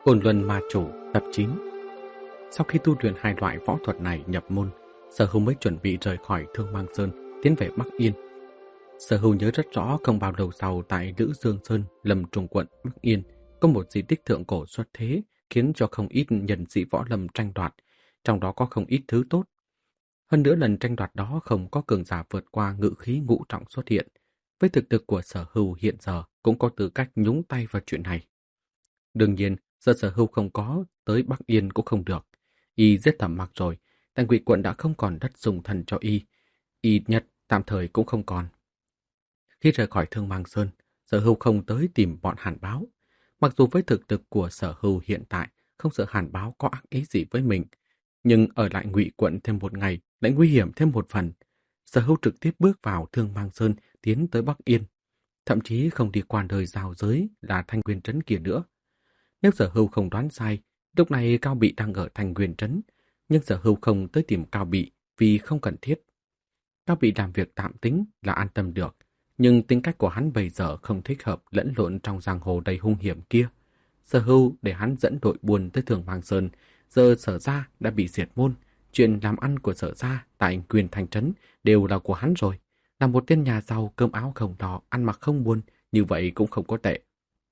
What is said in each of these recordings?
Côn Luân Ma Chủ tập 9. Sau khi tu luyện hai loại võ thuật này nhập môn, Sở Hưu mới chuẩn bị rời khỏi Thương Mang Sơn, tiến về Bắc Yên. Sở Hưu nhớ rất rõ không bao lâu sau tại Lữ Dương Sơn, Lâm Trung quận Bắc Yên, có một di tích thượng cổ xuất thế khiến cho không ít nhân sĩ võ lâm tranh đoạt, trong đó có không ít thứ tốt. Hơn nữa lần tranh đoạt đó không có cường giả vượt qua ngự khí ngũ trọng xuất hiện. Với thực lực của Sở Hưu hiện giờ cũng có tư cách nhúng tay vào chuyện này. Đương nhiên, giờ Sở Hưu không có, tới Bắc Yên cũng không được. Y giết Thẩm Mặc rồi, Thành Quỷ quận đã không còn đất dùng thần cho y nhất tạm thời cũng không còn. Khi rời khỏi Thương Mang Sơn, Sở Hưu không tới tìm bọn Hàn Báo. Mặc dù với thực lực của Sở Hưu hiện tại không sợ Hàn Báo có ác ý gì với mình, nhưng ở lại Ngụy quận thêm một ngày lại nguy hiểm thêm một phần. Sở Hưu trực tiếp bước vào Thương Mang Sơn tiến tới Bắc Yên, thậm chí không đi qua đời giao giới là Thanh Nguyên Trấn kia nữa. Nếu Sở Hưu không đoán sai, lúc này Cao Bị đang ở Thanh Nguyên Trấn, nhưng Sở Hưu không tới tìm Cao Bị vì không cần thiết. Cao Bị làm việc tạm tính là an tâm được, nhưng tính cách của hắn bây giờ không thích hợp lẫn lộn trong giang hồ đầy hung hiểm kia. Sở Hưu để hắn dẫn đội buôn tới Thường Mang Sơn, giờ Sở gia đã bị diệt môn, chuyện làm ăn của Sở gia tại Quyền Thành Trấn đều là của hắn rồi. Là một tên nhà giàu cơm áo không lo, ăn mặc không buồn, như vậy cũng không có tệ.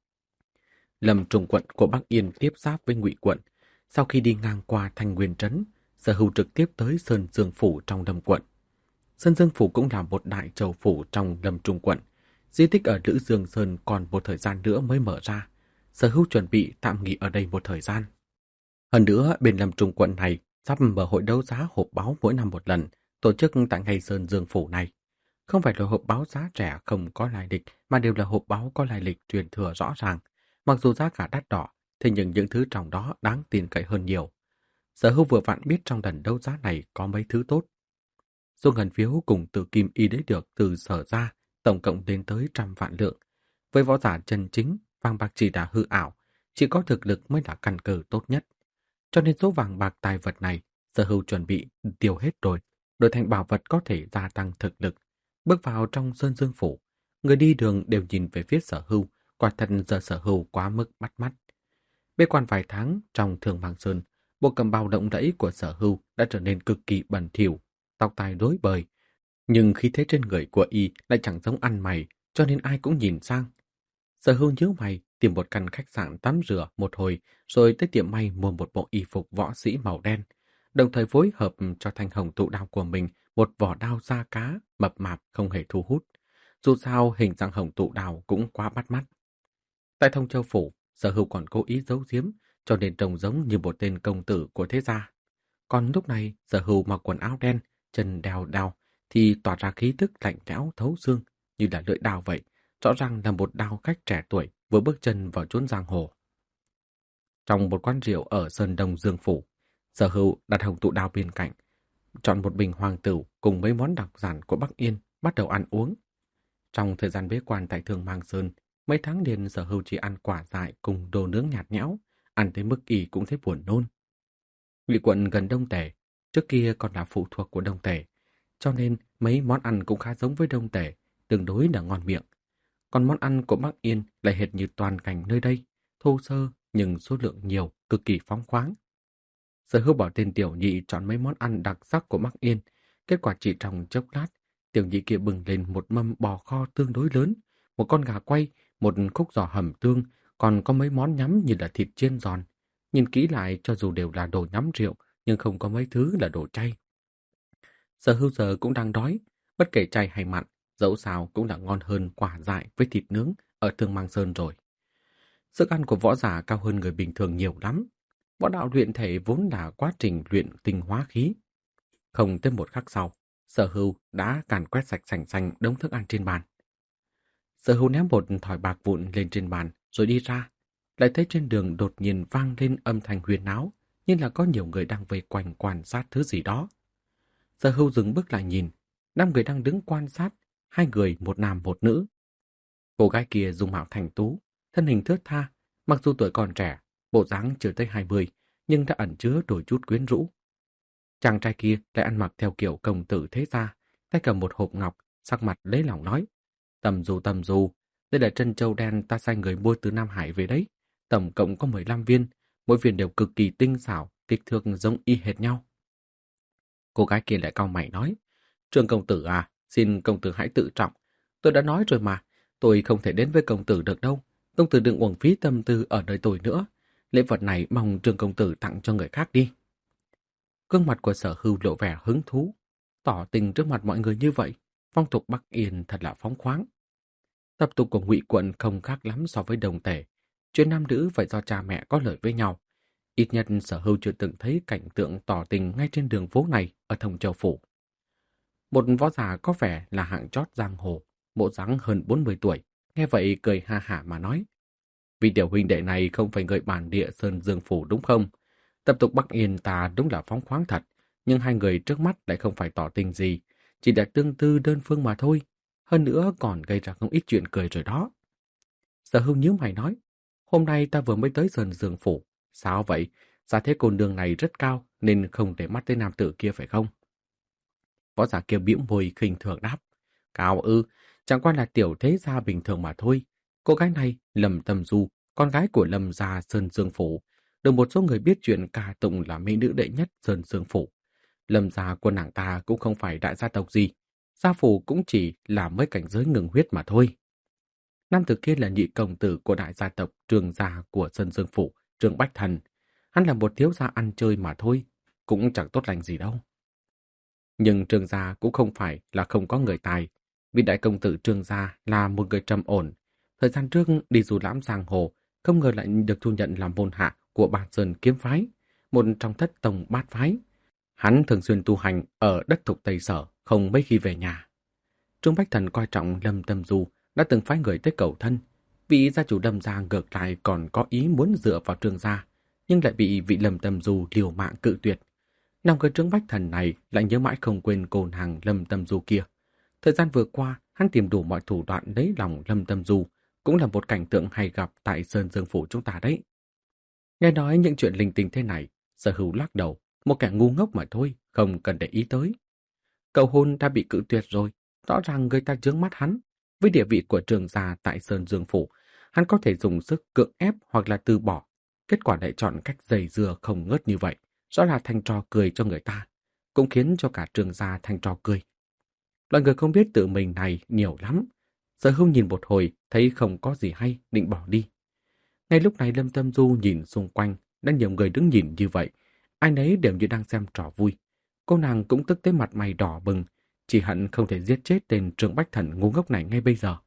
Lâm Trung quận của Bắc Yên tiếp giáp với Ngụy quận. Sau khi đi ngang qua Thanh Nguyên Trấn, Sở Hưu trực tiếp tới Sơn Dương Phủ trong Lâm quận. Sơn Dương Phủ cũng là một đại châu phủ trong Lâm Trung quận. Di tích ở Lữ Dương Sơn còn một thời gian nữa mới mở ra. Sở Hưu chuẩn bị tạm nghỉ ở đây một thời gian. Hơn nữa, bên Lâm Trung quận này sắp mở hội đấu giá hộp báo mỗi năm một lần, tổ chức tại ngay Sơn Dương Phủ này. Không phải là hộp báo giá rẻ không có lai lịch, mà đều là hộp báo có lai lịch truyền thừa rõ ràng. Mặc dù giá cả đắt đỏ, thế nhưng những thứ trong đó đáng tin cậy hơn nhiều. Sở Hưu vừa vặn biết trong lần đấu giá này có mấy thứ tốt. Số ngân phiếu cùng từ kim y lấy được từ Sở gia tổng cộng lên tới 100 vạn lượng. Với võ giả chân chính, vàng bạc chỉ là hư ảo, chỉ có thực lực mới là căn cơ tốt nhất. Cho nên số vàng bạc tài vật này, Sở Hưu chuẩn bị tiêu hết rồi, đổi thành bảo vật có thể gia tăng thực lực. Bước vào trong Sơn Dương Phủ, người đi đường đều nhìn về phía Sở Hưu, quả thật giờ Sở Hưu quá mức bắt mắt. Bế quan vài tháng trong Thương Mang Sơn, bộ cẩm bào lộng lẫy của Sở Hưu đã trở nên cực kỳ bẩn thỉu, tóc tai rối bời, nhưng khí thế trên người của y lại chẳng giống ăn mày, cho nên ai cũng nhìn sang. Sở Hưu nhíu mày, tìm một căn khách sạn tắm rửa một hồi, rồi tới tiệm may mua một bộ y phục võ sĩ màu đen, đồng thời phối hợp cho thanh hồng tụ đao của mình một vỏ đao da cá mập mạp không hề thu hút. Dù sao hình dạng hồng tụ đao cũng quá bắt mắt. Tại Thông Châu Phủ, Sở Hưu còn cố ý giấu giếm, cho nên trông giống như một tên công tử của thế gia. Còn lúc này, Sở Hưu mặc quần áo đen, chân đeo đao, thì tỏa ra khí tức lạnh lẽo thấu xương, như là lưỡi đao vậy, rõ ràng là một đao khách trẻ tuổi vừa bước chân vào chốn giang hồ. Trong một quán rượu ở Sơn Đông Dương Phủ, Sở Hưu đặt hồng tụ đao bên cạnh, chọn một bình hoàng tửu cùng mấy món đặc sản của Bắc Yên, bắt đầu ăn uống. Trong thời gian bế quan tại Thương Mang Sơn, mấy tháng liền Sở Hưu chỉ ăn quả dại cùng đồ nướng nhạt nhẽo, ăn tới mức y cũng thấy buồn nôn. Ngụy quận gần Đông Tề, trước kia còn là phụ thuộc của Đông Tề, cho nên mấy món ăn cũng khá giống với Đông Tề, tương đối là ngon miệng. Còn món ăn của Bắc Yên lại hệt như toàn cảnh nơi đây, thô sơ nhưng số lượng nhiều, cực kỳ phóng khoáng. Sở Hưu bảo tên tiểu nhị chọn mấy món ăn đặc sắc của Bắc Yên, kết quả chỉ trong chốc lát, tiểu nhị kia bừng lên một mâm bò kho tương đối lớn, một con gà quay, một khúc giò hầm tương, còn có mấy món nhắm như là thịt chiên giòn. Nhìn kỹ lại cho dù đều là đồ nhắm rượu, nhưng không có mấy thứ là đồ chay. Sở Hưu giờ cũng đang đói, bất kể chay hay mặn, dẫu sao cũng là ngon hơn quả dại với thịt nướng ở Thương Mang Sơn rồi. Sức ăn của võ giả cao hơn người bình thường nhiều lắm. Võ đạo luyện thể vốn là quá trình luyện tinh hóa khí. Không tới một khắc sau, Sở Hưu đã càn quét sạch sành xanh đống thức ăn trên bàn. Sở Hưu ném một thỏi bạc vụn lên trên bàn rồi đi ra, lại thấy trên đường đột nhiên vang lên âm thanh huyên náo, như là có nhiều người đang vây quanh quan sát thứ gì đó. Sở Hưu dừng bước lại nhìn, 5 người đang đứng quan sát, 2 người, một nam một nữ. Cô gái kia dung mạo thành tú, thân hình thướt tha, mặc dù tuổi còn trẻ, bộ dáng chưa tới 20, nhưng đã ẩn chứa đôi chút quyến rũ. Chàng trai kia lại ăn mặc theo kiểu công tử thế gia, tay cầm một hộp ngọc, sắc mặt lấy lòng nói: tầm dù, đây là trân châu đen ta sai người mua từ Nam Hải về đấy, tổng cộng có 15 viên, mỗi viên đều cực kỳ tinh xảo, kích thước giống y hệt nhau. Cô gái kia lại cau mày nói, Trương công tử à, xin công tử hãy tự trọng. Tôi đã nói rồi mà, tôi không thể đến với công tử được đâu. Công tử đừng uổng phí tâm tư ở nơi tôi nữa. Lễ vật này mong Trương công tử tặng cho người khác đi. Gương mặt của Sở Hưu lộ vẻ hứng thú, tỏ tình trước mặt mọi người như vậy. Phong tục Bắc Yên thật là phóng khoáng. Tập tục của Ngụy quận không khác lắm so với Đồng Tể. Chuyện nam nữ phải do cha mẹ có lợi với nhau. Ít nhất Sở Hưu chưa từng thấy cảnh tượng tỏ tình ngay trên đường phố này ở Thông Châu Phủ. Một võ giả có vẻ là hạng chót giang hồ, bộ dáng hơn 40 tuổi, nghe vậy cười ha hả mà nói. Vì tiểu huynh đệ này không phải người bản địa Sơn Dương Phủ đúng không? Tập tục Bắc Yên ta đúng là phóng khoáng thật, nhưng hai người trước mắt lại không phải tỏ tình gì, chỉ là tương tư đơn phương mà thôi. Hơn nữa còn gây ra không ít chuyện cười rồi đó. Sở Hưu nhíu mày nói, hôm nay ta vừa mới tới Sơn Dương Phủ. Sao vậy? Giá thế cô nương này rất cao nên không để mắt tới nam tử kia phải không? Võ giả kia bĩu môi khinh thường đáp. Cao ư, chẳng qua là tiểu thế gia bình thường mà thôi. Cô gái này, Lâm Tâm Du, con gái của Lâm gia Sơn Dương Phủ, được một số người biết chuyện ca tụng là mỹ nữ đệ nhất Sơn Dương Phủ. Lâm gia của nàng ta cũng không phải đại gia tộc gì, gia phủ cũng chỉ là mấy cảnh giới ngừng huyết mà thôi. Nam tử kia là nhị công tử của đại gia tộc Trương gia của Sơn Dương Phủ, Trương Bách Thần. Hắn là một thiếu gia ăn chơi mà thôi, cũng chẳng tốt lành gì đâu. Nhưng Trương gia cũng không phải là không có người tài, vì đại công tử Trương gia là một người trầm ổn. Thời gian trước đi du lãm giang hồ, không ngờ lại được thu nhận làm môn hạ của Bạt Sơn Kiếm Phái, một trong thất tông bát phái. Hắn thường xuyên tu hành ở đất thuộc Tây Sở, không mấy khi về nhà. Trương Bách Thần coi trọng Lâm Tâm Du, đã từng phái người tới cầu thân. Vị gia chủ Lâm gia ngược lại còn có ý muốn dựa vào Trương gia, nhưng lại bị vị Lâm Tâm Du liều mạng cự tuyệt. Năm người Trương Bách Thần này lại nhớ mãi không quên cô nàng Lâm Tâm Du kia. Thời gian vừa qua, hắn tìm đủ mọi thủ đoạn lấy lòng Lâm Tâm Du, cũng là một cảnh tượng hay gặp tại Sơn Dương Phủ chúng ta đấy. Nghe nói những chuyện linh tinh thế này, Sở Hữu lắc đầu, một kẻ ngu ngốc mà thôi, không cần để ý tới. Cầu hôn đã bị cự tuyệt rồi, rõ ràng người ta chướng mắt hắn. Với địa vị của Trương gia tại Sơn Dương Phủ, hắn có thể dùng sức cưỡng ép hoặc là từ bỏ. Kết quả lại chọn cách giày dừa không ngớt như vậy, rõ là thành trò cười cho người ta, cũng khiến cho cả Trương gia thành trò cười. Loại người không biết tự mình này nhiều lắm. Sở Hữu nhìn một hồi, thấy không có gì hay, định bỏ đi. Ngay lúc này Lâm Tâm Du nhìn xung quanh, đã nhiều người đứng nhìn như vậy, ai nấy đều như đang xem trò vui. Cô nàng cũng tức tới mặt mày đỏ bừng, chỉ hận không thể giết chết tên Trương Bách Thần ngu ngốc này ngay bây giờ.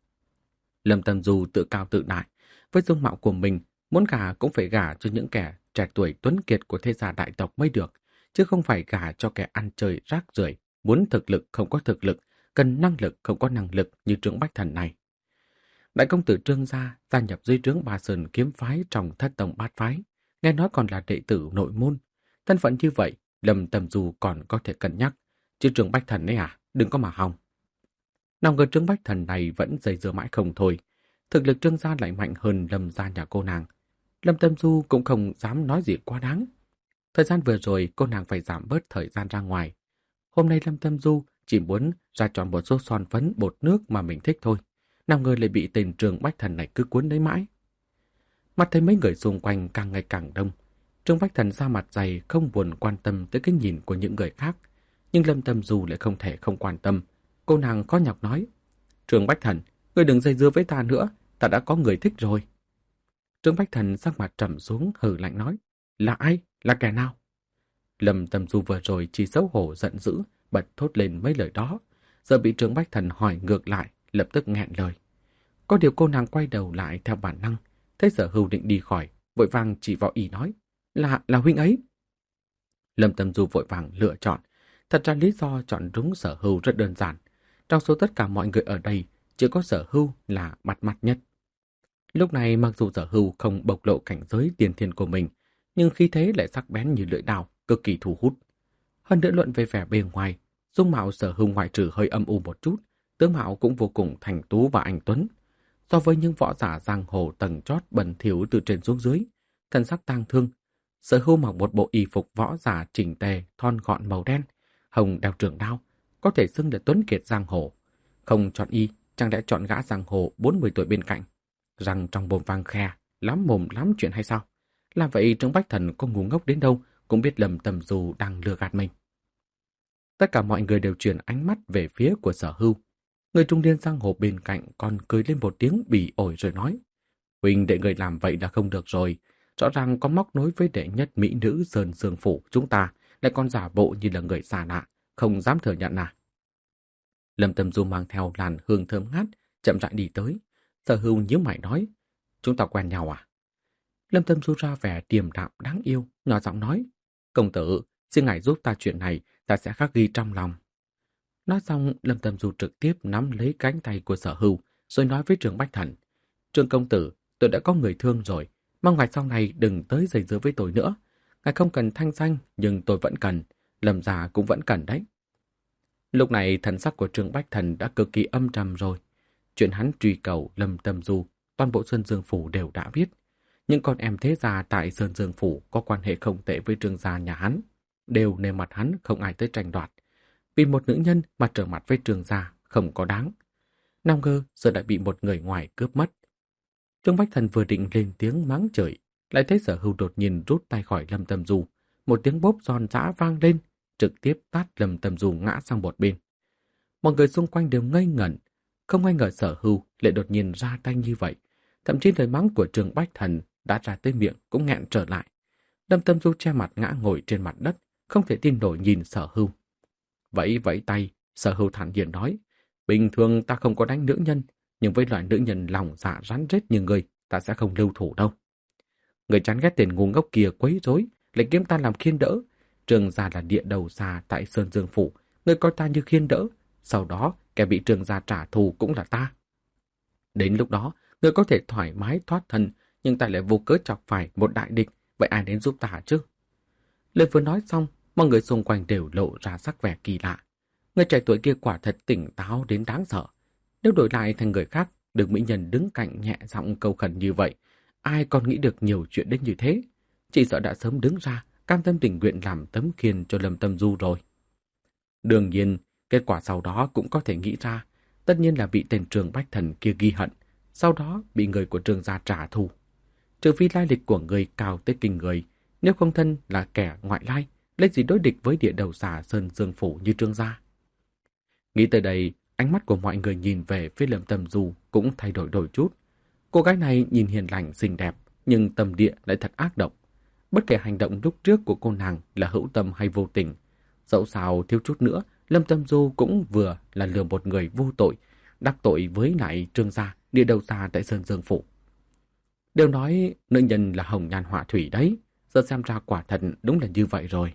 Lâm Tâm Du tự cao tự đại, với dung mạo của mình, muốn gả cũng phải gả cho những kẻ trẻ tuổi tuấn kiệt của thế gia đại tộc mới được, chứ không phải gả cho kẻ ăn chơi rác rưởi, muốn thực lực không có thực lực, cần năng lực không có năng lực như Trương Bách Thần này. Đại công tử Trương gia nhập dưới trướng Ba Sơn Kiếm Phái trong thất tông bát phái, nghe nói còn là đệ tử nội môn. Thân phận như vậy, Lâm Tâm Du còn có thể cân nhắc, chứ Trương Bách Thần ấy à, đừng có mà hòng. Nào ngờ Trương Bách Thần này vẫn dây dưa mãi không thôi. Thực lực Trương gia lại mạnh hơn Lâm gia nhà cô nàng. Lâm Tâm Du cũng không dám nói gì quá đáng. Thời gian vừa rồi cô nàng phải giảm bớt thời gian ra ngoài. Hôm nay Lâm Tâm Du chỉ muốn ra chọn một số son phấn bột nước mà mình thích thôi. Nào ngờ lại bị tên Trương Bách Thần này cứ cuốn lấy mãi. Mặt thấy mấy người xung quanh càng ngày càng đông. Trương Bách Thần ra mặt dày không buồn quan tâm tới cái nhìn của những người khác. Nhưng Lâm Tâm Du lại không thể không quan tâm. Cô nàng khó nhọc nói, Trương Bách Thần, ngươi đừng dây dưa với ta nữa, ta đã có người thích rồi. Trương Bách Thần sắc mặt trầm xuống hừ lạnh nói, là ai? Là kẻ nào? Lâm Tâm Du vừa rồi chỉ xấu hổ giận dữ, bật thốt lên mấy lời đó. Giờ bị Trương Bách Thần hỏi ngược lại, lập tức nghẹn lời. Có điều cô nàng quay đầu lại theo bản năng, thấy Sở Hưu định đi khỏi, vội vàng chỉ vào y nói, là huynh ấy. Lâm Tâm Du vội vàng lựa chọn. Thật ra lý do chọn đúng Sở Hưu rất đơn giản. Trong số tất cả mọi người ở đây, chỉ có Sở Hưu là mặt mặt nhất. Lúc này mặc dù Sở Hưu không bộc lộ cảnh giới tiền thiên của mình, nhưng khí thế lại sắc bén như lưỡi đao, cực kỳ thu hút. Hơn nữa luận về vẻ bề ngoài, dung mạo Sở Hưu ngoại trừ hơi âm u một chút, tướng mạo cũng vô cùng thành tú và anh tuấn. So với những võ giả giang hồ tầng chót bẩn thỉu từ trên xuống dưới, thân sắc tang thương, Sở Hưu mặc một bộ y phục võ giả chỉnh tề, thon gọn màu đen, hồng đeo trường đao, có thể xưng là tuấn kiệt giang hồ. Không chọn y, chẳng lẽ chọn gã giang hồ 40 tuổi bên cạnh, răng trong bồm vàng khe, lắm mồm lắm chuyện hay sao? Làm vậy Trương Bách Thần có ngu ngốc đến đâu cũng biết Lâm Tâm Du đang lừa gạt mình. Tất cả mọi người đều chuyển ánh mắt về phía của Sở Hưu. Người trung niên giang hồ bên cạnh còn cười lên một tiếng bỉ ổi rồi nói: Huynh để người làm vậy là không được rồi. Rõ ràng có móc nối với đệ nhất mỹ nữ Sơn Dương Phủ chúng ta, lại còn giả bộ như là người xa lạ, không dám thừa nhận à. Lâm Tâm Du mang theo làn hương thơm ngát, chậm rãi đi tới. Sở Hưu nhíu mày nói: Chúng ta quen nhau à? Lâm Tâm Du ra vẻ điềm đạm đáng yêu, nhỏ giọng nói: Công tử, xin ngài giúp ta chuyện này, ta sẽ khắc ghi trong lòng. Nói xong, Lâm Tâm Du trực tiếp nắm lấy cánh tay của Sở Hưu, rồi nói với Trương Bách Thần: Trương công tử, tôi đã có người thương rồi, mong ngài sau này đừng tới giày dứa với tôi nữa. Ngài không cần thanh danh, nhưng tôi vẫn cần, Lâm gia cũng vẫn cần đấy. Lúc này thần sắc của Trương Bách Thần đã cực kỳ âm trầm rồi. Chuyện hắn truy cầu Lâm Tâm Du, toàn bộ Sơn Dương Phủ đều đã biết. Những con em thế gia tại Sơn Dương Phủ có quan hệ không tệ với Trương gia nhà hắn, đều nề mặt hắn không ai tới tranh đoạt. Vì một nữ nhân mà trở mặt với Trương gia không có đáng. Nào ngờ giờ đã bị một người ngoài cướp mất. Trương Bách Thần vừa định lên tiếng mắng chửi, lại thấy Sở Hưu đột nhiên rút tay khỏi Lâm Tâm Du. Một tiếng bốp giòn giã vang lên, trực tiếp tát Lâm Tâm Du ngã sang một bên. Mọi người xung quanh đều ngây ngẩn, không ai ngờ Sở Hưu lại đột nhiên ra tay như vậy. Thậm chí lời mắng của Trương Bách Thần đã ra tới miệng cũng nghẹn trở lại. Lâm Tâm Du che mặt ngã ngồi trên mặt đất, không thể tin nổi nhìn Sở Hưu. Vẫy tay, Sở Hưu thản nhiên nói: Bình thường ta không có đánh nữ nhân, nhưng với loại nữ nhân lòng dạ rắn rết như người, ta sẽ không lưu thủ đâu. Người chán ghét tên ngu ngốc kia quấy rối, lại kiếm ta làm khiên đỡ. Trương gia là địa đầu xa tại Sơn Dương Phủ, người coi ta như khiên đỡ. Sau đó, kẻ bị Trương gia trả thù cũng là ta. Đến lúc đó, người có thể thoải mái thoát thân, nhưng ta lại vô cớ chọc phải một đại địch, vậy ai đến giúp ta chứ? Lời vừa nói xong, mọi người xung quanh đều lộ ra sắc vẻ kỳ lạ. Người trẻ tuổi kia quả thật tỉnh táo đến đáng sợ. Nếu đổi lại thành người khác, được mỹ nhân đứng cạnh nhẹ giọng cầu khẩn như vậy, ai còn nghĩ được nhiều chuyện đến như thế? Chỉ sợ đã sớm đứng ra, cam tâm tình nguyện làm tấm khiên cho Lâm Tâm Du rồi. Đương nhiên, kết quả sau đó cũng có thể nghĩ ra, tất nhiên là bị tên Trương Bách Thần kia ghi hận, sau đó bị người của Trương gia trả thù. Trừ phi lai lịch của người cao tới kinh người, nếu không thân là kẻ ngoại lai, lấy gì đối địch với địa đầu xà Sơn Dương Phủ như Trương gia. Nghĩ tới đây, ánh mắt của mọi người nhìn về phía Lâm Tâm Du cũng thay đổi đôi chút. Cô gái này nhìn hiền lành xinh đẹp, nhưng tâm địa lại thật ác độc. Bất kể hành động lúc trước của cô nàng là hữu tâm hay vô tình, dẫu sao thiếu chút nữa, Lâm Tâm Du cũng vừa là lừa một người vô tội, đắc tội với lại Trương gia, địa đầu xa tại Sơn Dương Phủ. Đều nói nữ nhân là hồng nhan họa thủy đấy, giờ xem ra quả thật đúng là như vậy rồi.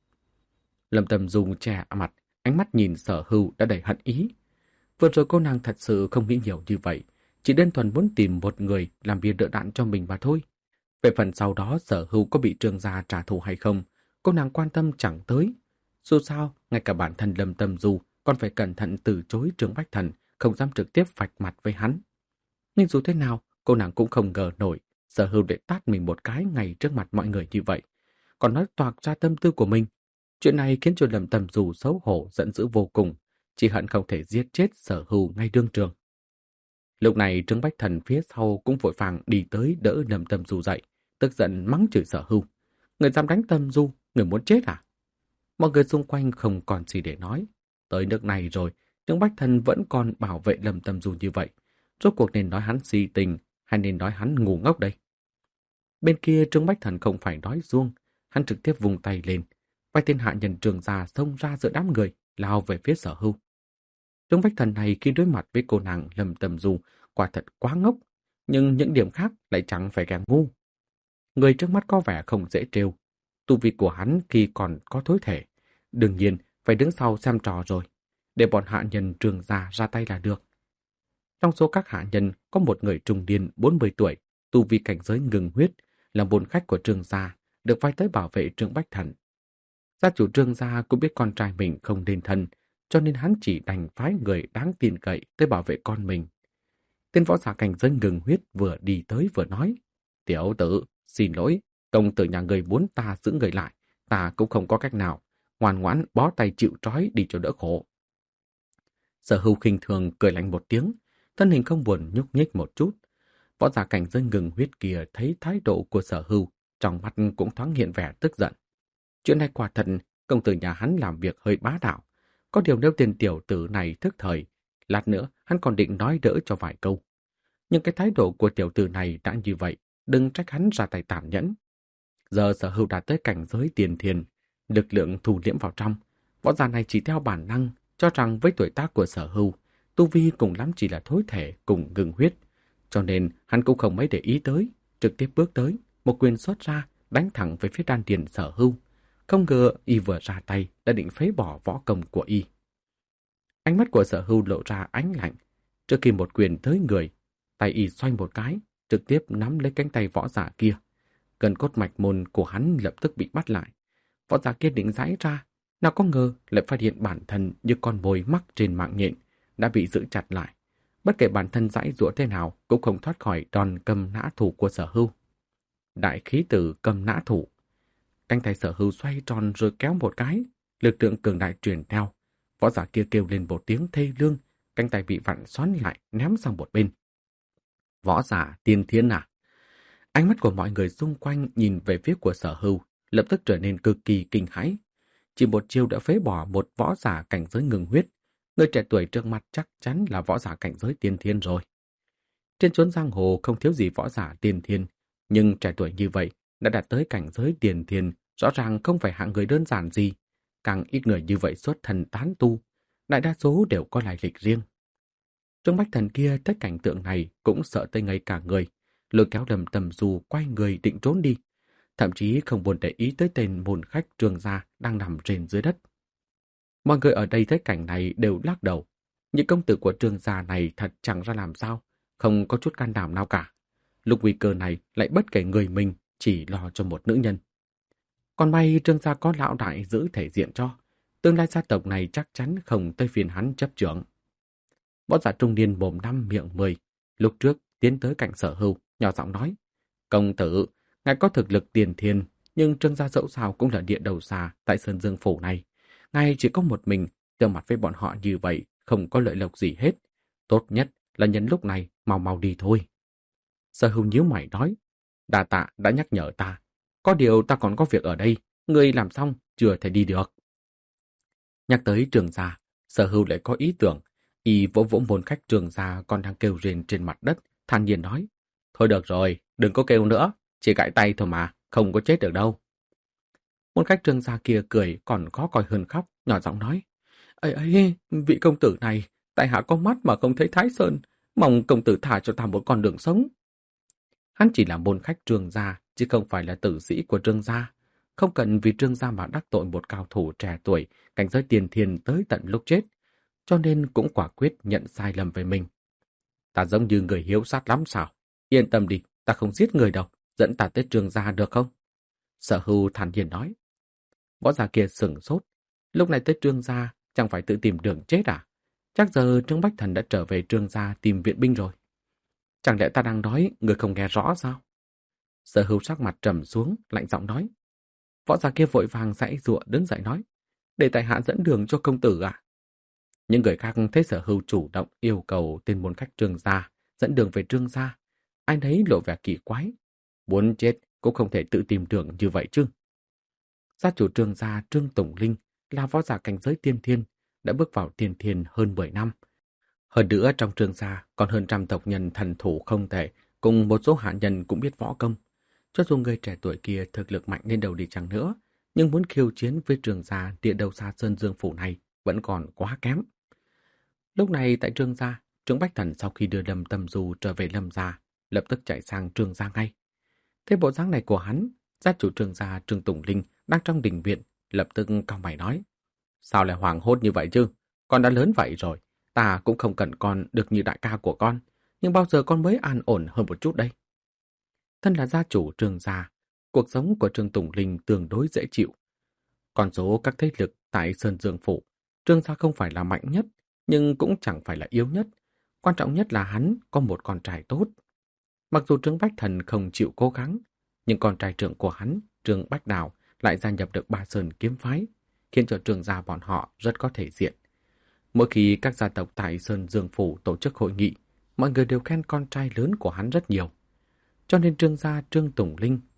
Lâm Tâm Du che mặt, ánh mắt nhìn Sở Hưu đã đầy hận ý. Vừa rồi cô nàng thật sự không nghĩ nhiều như vậy, chỉ đơn thuần muốn tìm một người làm bia đỡ đạn cho mình mà thôi. Về phần sau đó Sở Hưu có bị Trương gia trả thù hay không, cô nàng quan tâm chẳng tới. Dù sao, ngay cả bản thân Lâm Tâm Du còn phải cẩn thận từ chối Trương Bách Thần, không dám trực tiếp vạch mặt với hắn. Nhưng dù thế nào, cô nàng cũng không ngờ nổi Sở Hưu để tát mình một cái ngay trước mặt mọi người như vậy, còn nói toạc ra tâm tư của mình. Chuyện này khiến cho Lâm Tâm Du xấu hổ giận dữ vô cùng, chỉ hận không thể giết chết Sở Hưu ngay đương trường. Lúc này Trương Bách Thần phía sau cũng vội vàng đi tới đỡ Lâm Tâm Du dậy, tức giận mắng chửi Sở Hưu: Người dám đánh Tâm Du, người muốn chết à? Mọi người xung quanh không còn gì để nói. Tới nước này rồi, Trương Bách Thần vẫn còn bảo vệ Lâm Tâm Du như vậy. Rốt cuộc nên nói hắn si tình hay nên nói hắn ngu ngốc đây? Bên kia Trương Bách Thần không phải nói suông, hắn trực tiếp vùng tay lên. Vài tên hạ nhân Trương gia xông ra giữa đám người, lao về phía Sở Hưu. Trương Bách Thần này khi đối mặt với cô nàng Lâm Tâm Du quả thật quá ngốc, nhưng những điểm khác lại chẳng phải kẻ ngu. Người trước mắt có vẻ không dễ trêu. Tu vi của hắn khi còn có thối thể, đương nhiên phải đứng sau xem trò rồi, để bọn hạ nhân Trương gia ra tay là được. Trong số các hạ nhân có một người trung niên 40 tuổi, tu vi cảnh giới ngừng huyết, là môn khách của Trương gia, được phái tới bảo vệ Trương Bách Thần. Gia chủ Trương gia cũng biết con trai mình không nên thân, cho nên hắn chỉ đành phái người đáng tin cậy tới bảo vệ con mình. Tên võ giả cảnh giới ngừng huyết vừa đi tới vừa nói: Tiểu tử, xin lỗi, công tử nhà người muốn ta giữ người lại, ta cũng không có cách nào, ngoan ngoãn bó tay chịu trói đi cho đỡ khổ. Sở Hưu khinh thường cười lạnh một tiếng, thân hình không buồn nhúc nhích một chút. Võ giả cảnh giới ngừng huyết kia thấy thái độ của Sở Hưu trong mắt cũng thoáng hiện vẻ tức giận. Chuyện này quả thật, công tử nhà hắn làm việc hơi bá đạo. Có điều nếu tên tiểu tử này thức thời, lát nữa hắn còn định nói đỡ cho vài câu. Nhưng cái thái độ của tiểu tử này đã như vậy, đừng trách hắn ra tay tàn nhẫn. Giờ Sở Hưu đã tới cảnh giới tiền thiền, lực lượng thu liễm vào trong. Võ giả này chỉ theo bản năng, cho rằng với tuổi tác của Sở Hưu, tu vi cùng lắm chỉ là thối thể cùng ngừng huyết. Cho nên hắn cũng không mấy để ý tới, trực tiếp bước tới, một quyền xuất ra, đánh thẳng về phía đan điền Sở Hưu. Không ngờ y vừa ra tay đã định phế bỏ võ công của y. Ánh mắt của Sở Hưu lộ ra ánh lạnh. Trước khi một quyền tới người, tay y xoay một cái, trực tiếp nắm lấy cánh tay võ giả kia. Cơn cốt mạch môn của hắn lập tức bị bắt lại. Võ giả kia định giãy ra, nào có ngờ lại phát hiện bản thân như con mồi mắc trên mạng nhện, đã bị giữ chặt lại. Bất kể bản thân giãy giụa thế nào cũng không thoát khỏi đòn cầm nã thủ của Sở Hưu. Đại khí tử cầm nã thủ. Cánh tay Sở Hưu xoay tròn rồi kéo một cái, lực lượng cường đại truyền theo. Võ giả kia kêu lên một tiếng thê lương, cánh tay bị vặn xoắn lại, ném sang một bên. Võ giả tiên thiên à? Ánh mắt của mọi người xung quanh nhìn về phía của Sở Hưu, lập tức trở nên cực kỳ kinh hãi. Chỉ một chiêu đã phế bỏ một võ giả cảnh giới ngừng huyết. Người trẻ tuổi trước mặt chắc chắn là võ giả cảnh giới tiên thiên rồi. Trên chốn giang hồ không thiếu gì võ giả tiên thiên, nhưng trẻ tuổi như vậy đã đạt tới cảnh giới tiền thiên, rõ ràng không phải hạng người đơn giản gì. Càng ít người như vậy xuất thần tán tu, đại đa số đều có lai lịch riêng. Trương Bách Thần kia thấy cảnh tượng này cũng sợ tới ngây cả người, lôi kéo Lâm Tầm Du quay người định trốn đi, thậm chí không buồn để ý tới tên môn khách Trương gia đang nằm trên dưới đất. Mọi người ở đây thấy cảnh này đều lắc đầu. Những công tử của Trương gia này thật chẳng ra làm sao, không có chút can đảm nào cả. Lúc nguy cơ này lại bất kể người mình, chỉ lo cho một nữ nhân. Còn may Trương gia có lão đại giữ thể diện cho, tương lai gia tộc này chắc chắn không tới phiên hắn chấp trưởng. Võ giả trung niên mồm 5 miệng 10, lúc trước tiến tới cạnh Sở Hưu, nhỏ giọng nói: "Công tử, ngài có thực lực tiền thiên, nhưng Trương gia dẫu sao cũng là địa đầu xà tại Sơn Dương phủ này. Ngài chỉ có một mình, tiêu mặt với bọn họ như vậy, không có lợi lộc gì hết. Tốt nhất là nhân lúc này mau mau đi thôi." Sở Hưu nhíu mày nói: "Đa tạ đã nhắc nhở ta. Có điều ta còn có việc ở đây, người làm xong chưa thể đi được." Nhắc tới Trương gia, Sở Hưu lại có ý tưởng. Y vỗ vỗ môn khách Trương gia còn đang kêu rên trên mặt đất, thản nhiên nói: "Thôi được rồi, đừng có kêu nữa, chỉ gãi tay thôi mà, không có chết được đâu." Môn khách Trương gia kia cười còn khó coi hơn khóc, nhỏ giọng nói: "Ấy ấy, vị công tử này, tại hạ có mắt mà không thấy Thái Sơn, mong công tử thả cho ta một con đường sống." Hắn chỉ là môn khách Trương gia, chứ không phải là tử sĩ của Trương gia. Không cần vì Trương gia mà đắc tội một cao thủ trẻ tuổi, cảnh giới tiền thiên tới tận lúc chết, cho nên cũng quả quyết nhận sai lầm về mình. "Ta giống như người hiếu sát lắm sao? Yên tâm đi, ta không giết người đâu, dẫn ta tới Trương gia được không?" Sở Hưu thản nhiên nói. Võ giả kia sửng sốt, lúc này tới Trương gia chẳng phải tự tìm đường chết à? Chắc giờ Trương Bách Thần đã trở về Trương gia tìm viện binh rồi. Chẳng lẽ ta đang nói người không nghe rõ sao? Sở Hưu sắc mặt trầm xuống, lạnh giọng nói. Võ giả kia vội vàng giãy giụa đứng dậy nói: "Để tại hạ dẫn đường cho công tử à?" Những người khác thấy Sở Hưu chủ động yêu cầu tên môn khách Trương gia dẫn đường về Trương gia, ai nấy lộ vẻ kỳ quái. Muốn chết cũng không thể tự tìm đường như vậy chứ. Gia chủ Trương gia Trương Tùng Linh là võ giả cảnh giới tiên thiên, đã bước vào tiên thiên hơn 10 năm. Hơn nữa trong Trương gia còn hơn trăm tộc nhân thần thủ không tệ, cùng một số hạ nhân cũng biết võ công. Cho dù người trẻ tuổi kia thực lực mạnh lên đầu đi chăng nữa, nhưng muốn khiêu chiến với Trương gia địa đầu xa Sơn Dương phủ này vẫn còn quá kém. Lúc này tại Trương gia, Trương Bách Thần sau khi đưa Lâm Tâm Du trở về Lâm gia, lập tức chạy sang Trương gia ngay. Thế bộ dáng này của hắn, gia chủ Trương gia Trương Tùng Linh đang trong đình viện, lập tức cau mày nói: "Sao lại hoảng hốt như vậy chứ? Con đã lớn vậy rồi, ta cũng không cần con được như đại ca của con, nhưng bao giờ con mới an ổn hơn một chút đây?" Thân là gia chủ Trương gia, cuộc sống của Trương Tùng Linh tương đối dễ chịu. Con số các thế lực tại Sơn Dương phủ, Trương gia không phải là mạnh nhất, nhưng cũng chẳng phải là yếu nhất. Quan trọng nhất là hắn có một con trai tốt. Mặc dù Trương Bách Thần không chịu cố gắng, nhưng con trai trưởng của hắn, Trương Bách Đào, lại gia nhập được Ba Sơn kiếm phái, khiến cho Trương gia bọn họ rất có thể diện. Mỗi khi các gia tộc tại Sơn Dương phủ tổ chức hội nghị, mọi người đều khen con trai lớn của hắn rất nhiều. Cho nên Trương gia Trương Tùng Linh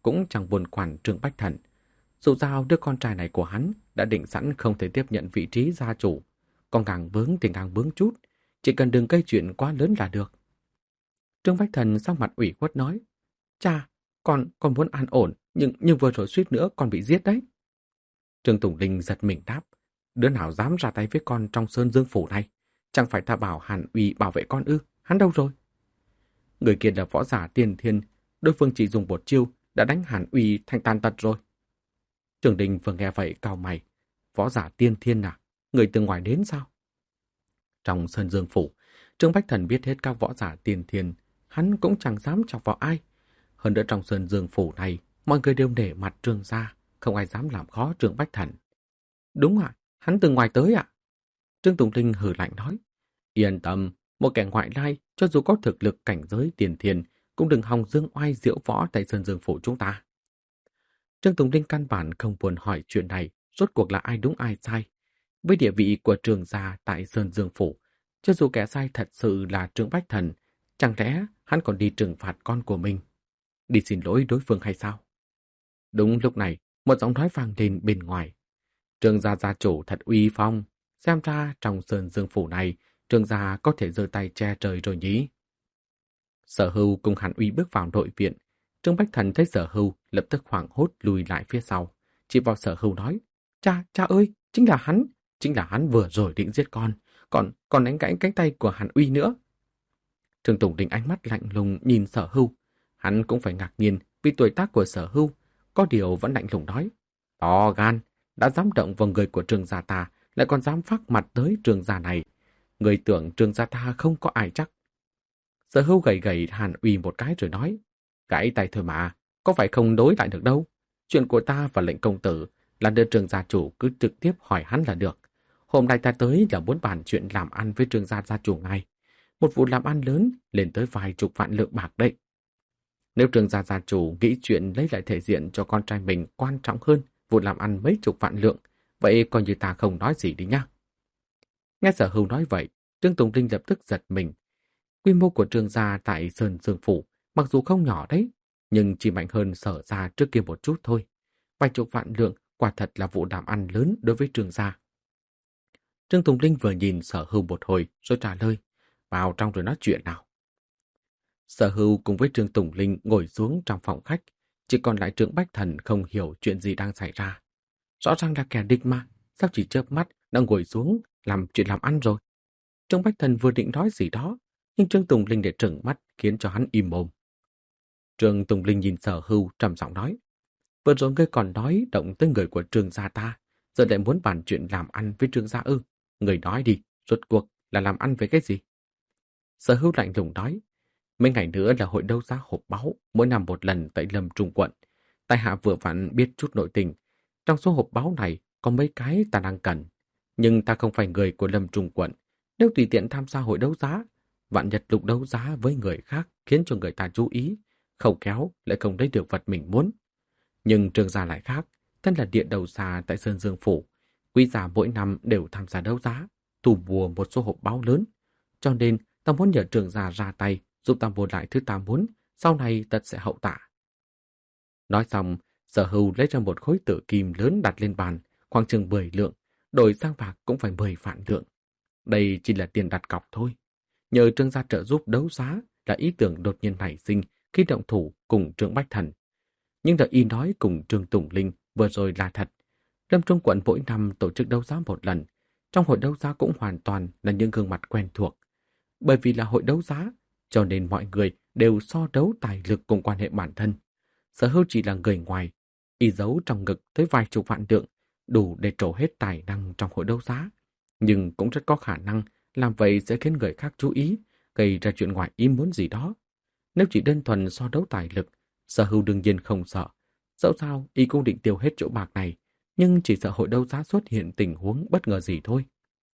cũng chẳng buồn quản Trương Bách Thần. Dù sao đứa con trai này của hắn đã định sẵn không thể tiếp nhận vị trí gia chủ. Còn càng vướng thì càng vướng chút, chỉ cần đừng gây chuyện quá lớn là được. Trương Bách Thần sắc mặt ủy khuất nói, cha, con muốn an ổn, nhưng vừa rồi suýt nữa con bị giết đấy. Trương Tùng Linh giật mình đáp, đứa nào dám ra tay với con trong Sơn Dương Phủ này? Chẳng phải ta bảo Hàn Uy bảo vệ con ư? Hắn đâu rồi? Người kia là võ giả tiên thiên, đối phương chỉ dùng một chiêu đã đánh Hàn Uy thành tàn tật rồi. Trường Đình vừa nghe vậy cau mày, võ giả tiên thiên à? Người từ ngoài đến sao? Trong Sơn Dương Phủ, Trương Bách Thần biết hết các võ giả tiên thiên, hắn cũng chẳng dám chọc vào ai. Hơn nữa trong Sơn Dương Phủ này, mọi người đều để mặt Trương gia, không ai dám làm khó Trương Bách Thần. Đúng ạ, hắn từ ngoài tới ạ. Trương Tùng Linh hừ lạnh nói, yên tâm, một kẻ ngoại lai, cho dù có thực lực cảnh giới tiền thiên, cũng đừng hòng dương oai diễu võ tại Sơn Dương Phủ chúng ta. Trương Tùng Linh căn bản không buồn hỏi chuyện này, rốt cuộc là ai đúng ai sai. Với địa vị của Trương gia tại Sơn Dương Phủ, cho dù kẻ sai thật sự là Trương Bách Thần, chẳng lẽ hắn còn đi trừng phạt con của mình? Đi xin lỗi đối phương hay sao? Đúng lúc này, một giọng nói vang lên bên ngoài. Trương gia gia chủ thật uy phong, xem ra trong Sơn Dương Phủ này, Trương gia có thể giơ tay che trời rồi nhỉ? Sở Hưu cùng Hàn Uy bước vào nội viện. Trương Bách Thần thấy Sở Hưu lập tức hoảng hốt lùi lại phía sau. Chỉ vào Sở Hưu nói, cha ơi, chính là hắn vừa rồi định giết con, còn đánh gãy cánh tay của Hàn Uy nữa. Trương Tùng Đình ánh mắt lạnh lùng nhìn Sở Hưu. Hắn cũng phải ngạc nhiên vì tuổi tác của Sở Hưu, có điều vẫn lạnh lùng nói, to gan, đã dám động vào người của Trương gia ta, lại còn dám phác mặt tới Trương gia này. Người tưởng Trương gia ta không có ai chắc. Sở Hưu gầy gầy Hàn Uy một cái rồi nói, gãy tay thôi mà, có phải không đối lại được đâu. Chuyện của ta và lệnh công tử là đưa Trương gia chủ cứ trực tiếp hỏi hắn là được. Hôm nay ta tới là muốn bàn chuyện làm ăn với Trương gia gia chủ ngài. Một vụ làm ăn lớn lên tới vài chục vạn lượng bạc đấy. Nếu Trương gia gia chủ nghĩ chuyện lấy lại thể diện cho con trai mình quan trọng hơn vụ làm ăn mấy chục vạn lượng, vậy coi như ta không nói gì đi nhá. Nghe Sở Hưu nói vậy, Trương Tùng Linh lập tức giật mình. Quy mô của Trương gia tại Sơn Dương Phủ mặc dù không nhỏ đấy, nhưng chỉ mạnh hơn Sở gia trước kia một chút thôi. Vài chục vạn lượng quả thật là vụ làm ăn lớn đối với Trương gia. Trương Tùng Linh vừa nhìn Sở Hưu một hồi rồi trả lời, vào trong rồi nói chuyện nào. Sở Hưu cùng với Trương Tùng Linh ngồi xuống trong phòng khách, chỉ còn lại Trương Bách Thần không hiểu chuyện gì đang xảy ra. Rõ ràng là kẻ địch mà, sao chỉ chớp mắt đã ngồi xuống làm chuyện làm ăn rồi. Trương Bách Thần vừa định nói gì đó, nhưng Trương Tùng Linh để trừng mắt khiến cho hắn im mồm. Trương Tùng Linh nhìn Sở Hưu trầm giọng nói, vừa rồi ngươi còn nói động tới người của Trương gia ta, giờ lại muốn bàn chuyện làm ăn với Trương gia ư? Người nói đi, rốt cuộc là làm ăn với cái gì? Sở Hưu lạnh lùng nói, mấy ngày nữa là hội đấu giá hộp báu, mỗi năm một lần tại Lâm Trung quận. Tại hạ vừa vặn biết chút nội tình. Trong số hộp báu này có mấy cái ta đang cần. Nhưng ta không phải người của Lâm Trung quận. Nếu tùy tiện tham gia hội đấu giá, vạn nhật lục đấu giá với người khác khiến cho người ta chú ý, khẩu kéo lại không lấy được vật mình muốn. Nhưng Trương gia lại khác, thân là địa đầu xa tại Sơn Dương Phủ. Quý gia mỗi năm đều tham gia đấu giá, thu mua một số hộp báu lớn. Cho nên ta muốn nhờ Trương gia ra tay giúp ta mua lại thứ ta muốn, sau này tất sẽ hậu tạ. Nói xong, Sở Hưu lấy ra một khối tử kim lớn đặt lên bàn, khoảng chừng 10 lượng, đổi sang bạc cũng phải 10 vạn lượng. Đây chỉ là tiền đặt cọc thôi. Nhờ Trương gia trợ giúp đấu giá là ý tưởng đột nhiên nảy sinh khi động thủ cùng Trương Bách Thần. Nhưng đợi y nói cùng Trương Tùng Linh vừa rồi là thật. Lâm Trung quận mỗi năm tổ chức đấu giá một lần, trong hội đấu giá cũng hoàn toàn là những gương mặt quen thuộc. Bởi vì là hội đấu giá, cho nên mọi người đều so đấu tài lực cùng quan hệ bản thân. Sở Hưu chỉ là người ngoài, y giấu trong ngực tới vài chục vạn lượng, đủ để trổ hết tài năng trong hội đấu giá. Nhưng cũng rất có khả năng làm vậy sẽ khiến người khác chú ý, gây ra chuyện ngoài ý muốn gì đó. Nếu chỉ đơn thuần so đấu tài lực, Sở Hưu đương nhiên không sợ. Dẫu sao, y cũng định tiêu hết chỗ bạc này, nhưng chỉ sợ hội đấu giá xuất hiện tình huống bất ngờ gì thôi.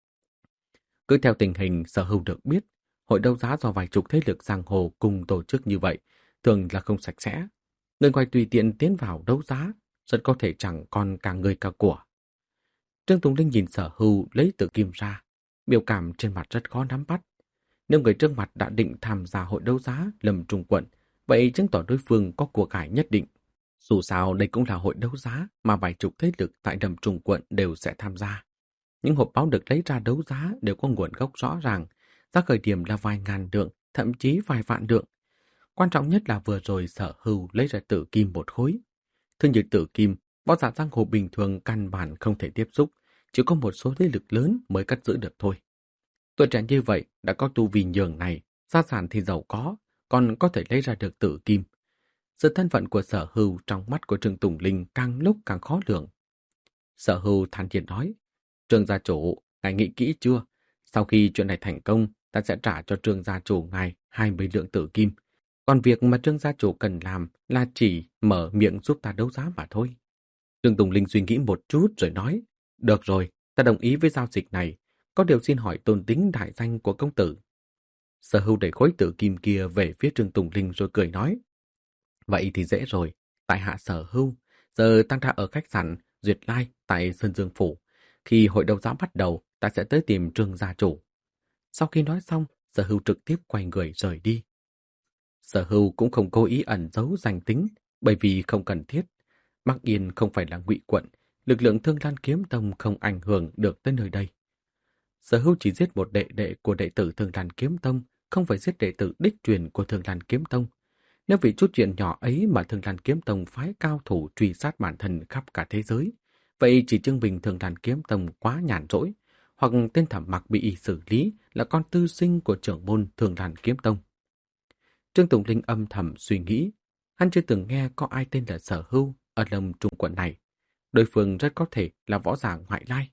Cứ theo tình hình Sở Hưu được biết, hội đấu giá do vài chục thế lực giang hồ cùng tổ chức như vậy, thường là không sạch sẽ. Người ngoài tùy tiện tiến vào đấu giá, rất có thể chẳng còn cả người cả của. Trương Tùng Linh nhìn Sở Hưu lấy tử kim ra, biểu cảm trên mặt rất khó nắm bắt. Nếu người trước mặt đã định tham gia hội đấu giá Lâm Trung quận, vậy chứng tỏ đối phương có của cải nhất định. Dù sao đây cũng là hội đấu giá mà vài chục thế lực tại Đầm Trùng quận đều sẽ tham gia. Những hộp báo được lấy ra đấu giá đều có nguồn gốc rõ ràng, giá khởi điểm là vài ngàn lượng, thậm chí vài vạn lượng. Quan trọng nhất là vừa rồi Sở Hưu lấy ra tử kim một khối. Thương như tử kim, võ giả giang hồ bình thường căn bản không thể tiếp xúc, chỉ có một số thế lực lớn mới cất giữ được thôi. Tuổi trẻ như vậy đã có tu vi nhường này, gia sản thì giàu có, còn có thể lấy ra được tử kim. Sự thân phận của Sở Hưu trong mắt của Trương Tùng Linh càng lúc càng khó lường. Sở Hưu thản nhiên nói, Trương gia chủ, ngài nghĩ kỹ chưa? Sau khi chuyện này thành công, ta sẽ trả cho Trương gia chủ ngài 20 lượng tử kim. Còn việc mà Trương gia chủ cần làm là chỉ mở miệng giúp ta đấu giá mà thôi. Trương Tùng Linh suy nghĩ một chút rồi nói, được rồi, ta đồng ý với giao dịch này. Có điều xin hỏi tôn tính đại danh của công tử. Sở Hưu đẩy khối tử kim kia về phía Trương Tùng Linh rồi cười nói, vậy thì dễ rồi, tại hạ Sở Hưu, giờ ta đã ở khách sạn Duyệt Lai tại Sơn Dương Phủ. Khi hội đấu giá bắt đầu, ta sẽ tới tìm Trương gia chủ. Sau khi nói xong, Sở Hưu trực tiếp quay người rời đi. Sở Hưu cũng không cố ý ẩn giấu danh tính, bởi vì không cần thiết. Bắc Yên không phải là Ngụy quận, lực lượng Thương Lan Kiếm Tông không ảnh hưởng được tới nơi đây. Sở Hưu chỉ giết một đệ đệ của đệ tử Thương Lan Kiếm Tông, không phải giết đệ tử đích truyền của Thương Lan Kiếm Tông. Nếu vì chút chuyện nhỏ ấy mà Thương Lan Kiếm Tông phái cao thủ truy sát bản thân khắp cả thế giới, vậy chỉ chứng minh Thương Lan Kiếm Tông quá nhàn rỗi, hoặc tên Thẩm Mặc bị y xử lý là con tư sinh của trưởng môn Thương Lan Kiếm Tông. Trương Tùng Linh âm thầm suy nghĩ, hắn chưa từng nghe có ai tên là Sở Hưu ở Lâm Trung quận này. Đối phương rất có thể là võ giả ngoại lai.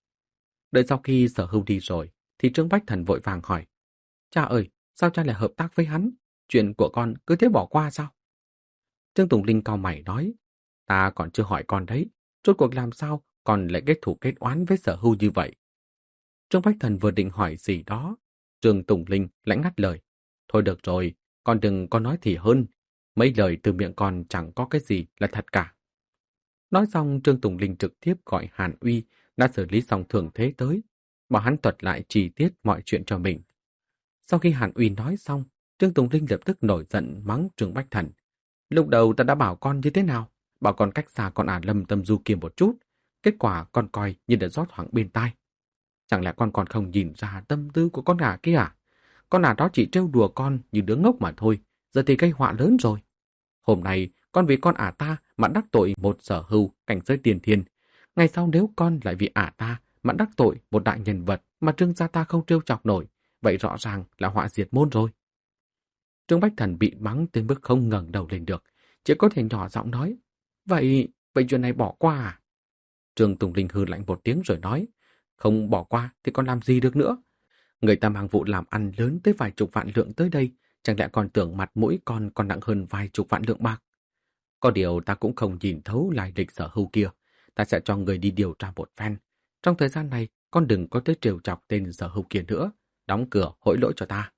Đợi sau khi Sở Hưu đi rồi, thì Trương Bách Thần vội vàng hỏi, cha ơi, sao cha lại hợp tác với hắn? Chuyện của con cứ thế bỏ qua sao? Trương Tùng Linh cau mày nói, ta còn chưa hỏi con đấy, rốt cuộc làm sao con lại kết thù kết oán với Sở Hưu như vậy? Trương Bách Thần vừa định hỏi gì đó, Trương Tùng Linh lại ngắt lời, thôi được rồi, con đừng có nói thì hơn, mấy lời từ miệng con chẳng có cái gì là thật cả. Nói xong Trương Tùng Linh trực tiếp gọi Hàn Uy đã xử lý xong thường thế tới, bảo hắn thuật lại chi tiết mọi chuyện cho mình. Sau khi Hàn Uy nói xong, Trương Tùng Linh lập tức nổi giận mắng Trương Bách Thần. Lúc đầu ta đã bảo con như thế nào? Bảo con cách xa con Lâm Tâm Du kia một chút. Kết quả con coi như đã rót hoảng bên tai. Chẳng lẽ con còn không nhìn ra tâm tư của con kia à? Con đó chỉ trêu đùa con như đứa ngốc mà thôi, giờ thì gây họa lớn rồi. Hôm nay, con vì con ta mà đắc tội một Sở Hưu cảnh giới tiền thiên. Ngày sau nếu con lại vì ta mà đắc tội một đại nhân vật mà Trương gia ta không trêu chọc nổi, vậy rõ ràng là họa diệt môn rồi. Trương Bách Thần bị mắng tới mức không ngẩng đầu lên được, chỉ có thể nhỏ giọng nói, vậy chuyện này bỏ qua à? Trương Tùng Linh hừ lạnh một tiếng rồi nói, không bỏ qua thì còn làm gì được nữa? Người ta mang vụ làm ăn lớn tới vài chục vạn lượng tới đây, chẳng lẽ còn tưởng mặt mũi con còn nặng hơn vài chục vạn lượng bạc? Có điều ta cũng không nhìn thấu lai lịch Sở Hưu kia, ta sẽ cho người đi điều tra một phen. Trong thời gian này, con đừng có tới trêu chọc tên Sở Hưu kia nữa, đóng cửa hối lỗi cho ta.